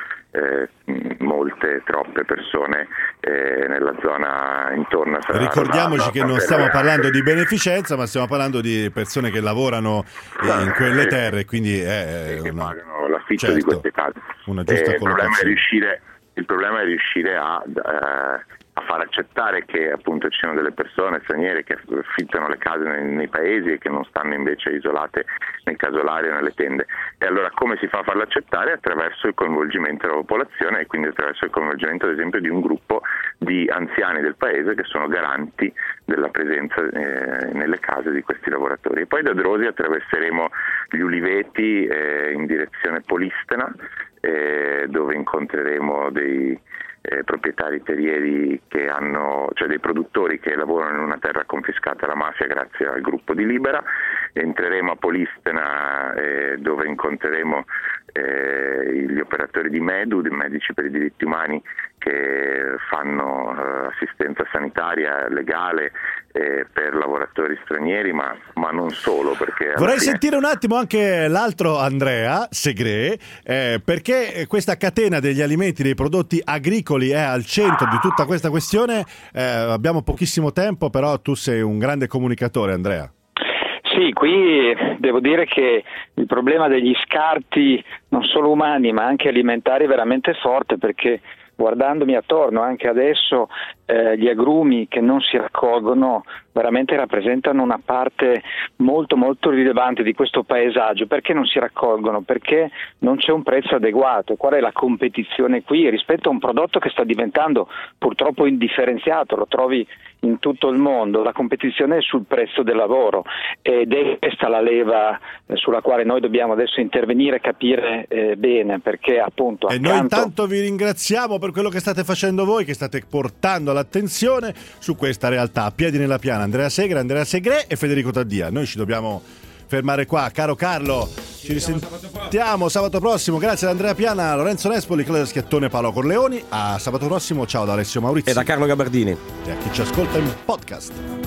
troppe persone nella zona intorno a Ricordiamoci che non stiamo parlando di beneficenza, ma stiamo parlando di persone che lavorano in quelle terre, quindi che pagano l'affitto di queste case. Una giusta collocazione. Il problema è riuscire a far accettare che appunto ci sono delle persone straniere che affittano le case nei paesi e che non stanno invece isolate nei casolari o nelle tende. E allora come si fa a farlo accettare? Attraverso il coinvolgimento della popolazione, e quindi attraverso il coinvolgimento ad esempio di un gruppo di anziani del paese che sono garanti della presenza nelle case di questi lavoratori. E poi da Drosi attraverseremo gli uliveti in direzione Polistena, dove incontreremo dei proprietari terrieri che hanno, cioè dei produttori che lavorano in una terra confiscata alla mafia grazie al gruppo di Libera. Entreremo a Polistena, dove incontreremo gli operatori di MEDU, dei Medici per i Diritti Umani, che fanno assistenza sanitaria legale per lavoratori stranieri, ma non solo. Perché vorrei sentire un attimo anche l'altro Andrea Segre, perché questa catena degli alimenti, dei prodotti agricoli è al centro di tutta questa questione. Abbiamo pochissimo tempo, però tu sei un grande comunicatore, Andrea. Sì, qui devo dire che il problema degli scarti non solo umani ma anche alimentari è veramente forte, perché guardandomi attorno anche adesso gli agrumi che non si raccolgono veramente rappresentano una parte molto molto rilevante di questo paesaggio. Perché non si raccolgono? Perché non c'è un prezzo adeguato. Qual è la competizione qui rispetto a un prodotto che sta diventando purtroppo indifferenziato? Lo trovi in tutto il mondo. La competizione è sul prezzo del lavoro, ed è questa la leva sulla quale noi dobbiamo adesso intervenire e capire bene, perché appunto noi intanto vi ringraziamo per quello che state facendo voi, che state portando l'attenzione su questa realtà. A piedi nella piana, Andrea Segre e Federico Taddia. Noi ci dobbiamo fermare qua, caro Carlo. Ci risentiamo sabato prossimo. Grazie ad Andrea Piana, Lorenzo Nespoli, Claudia Schiattone, Paolo Corleoni. A sabato prossimo, ciao da Alessio Maurizio e da Carlo Gabardini e a chi ci ascolta in podcast.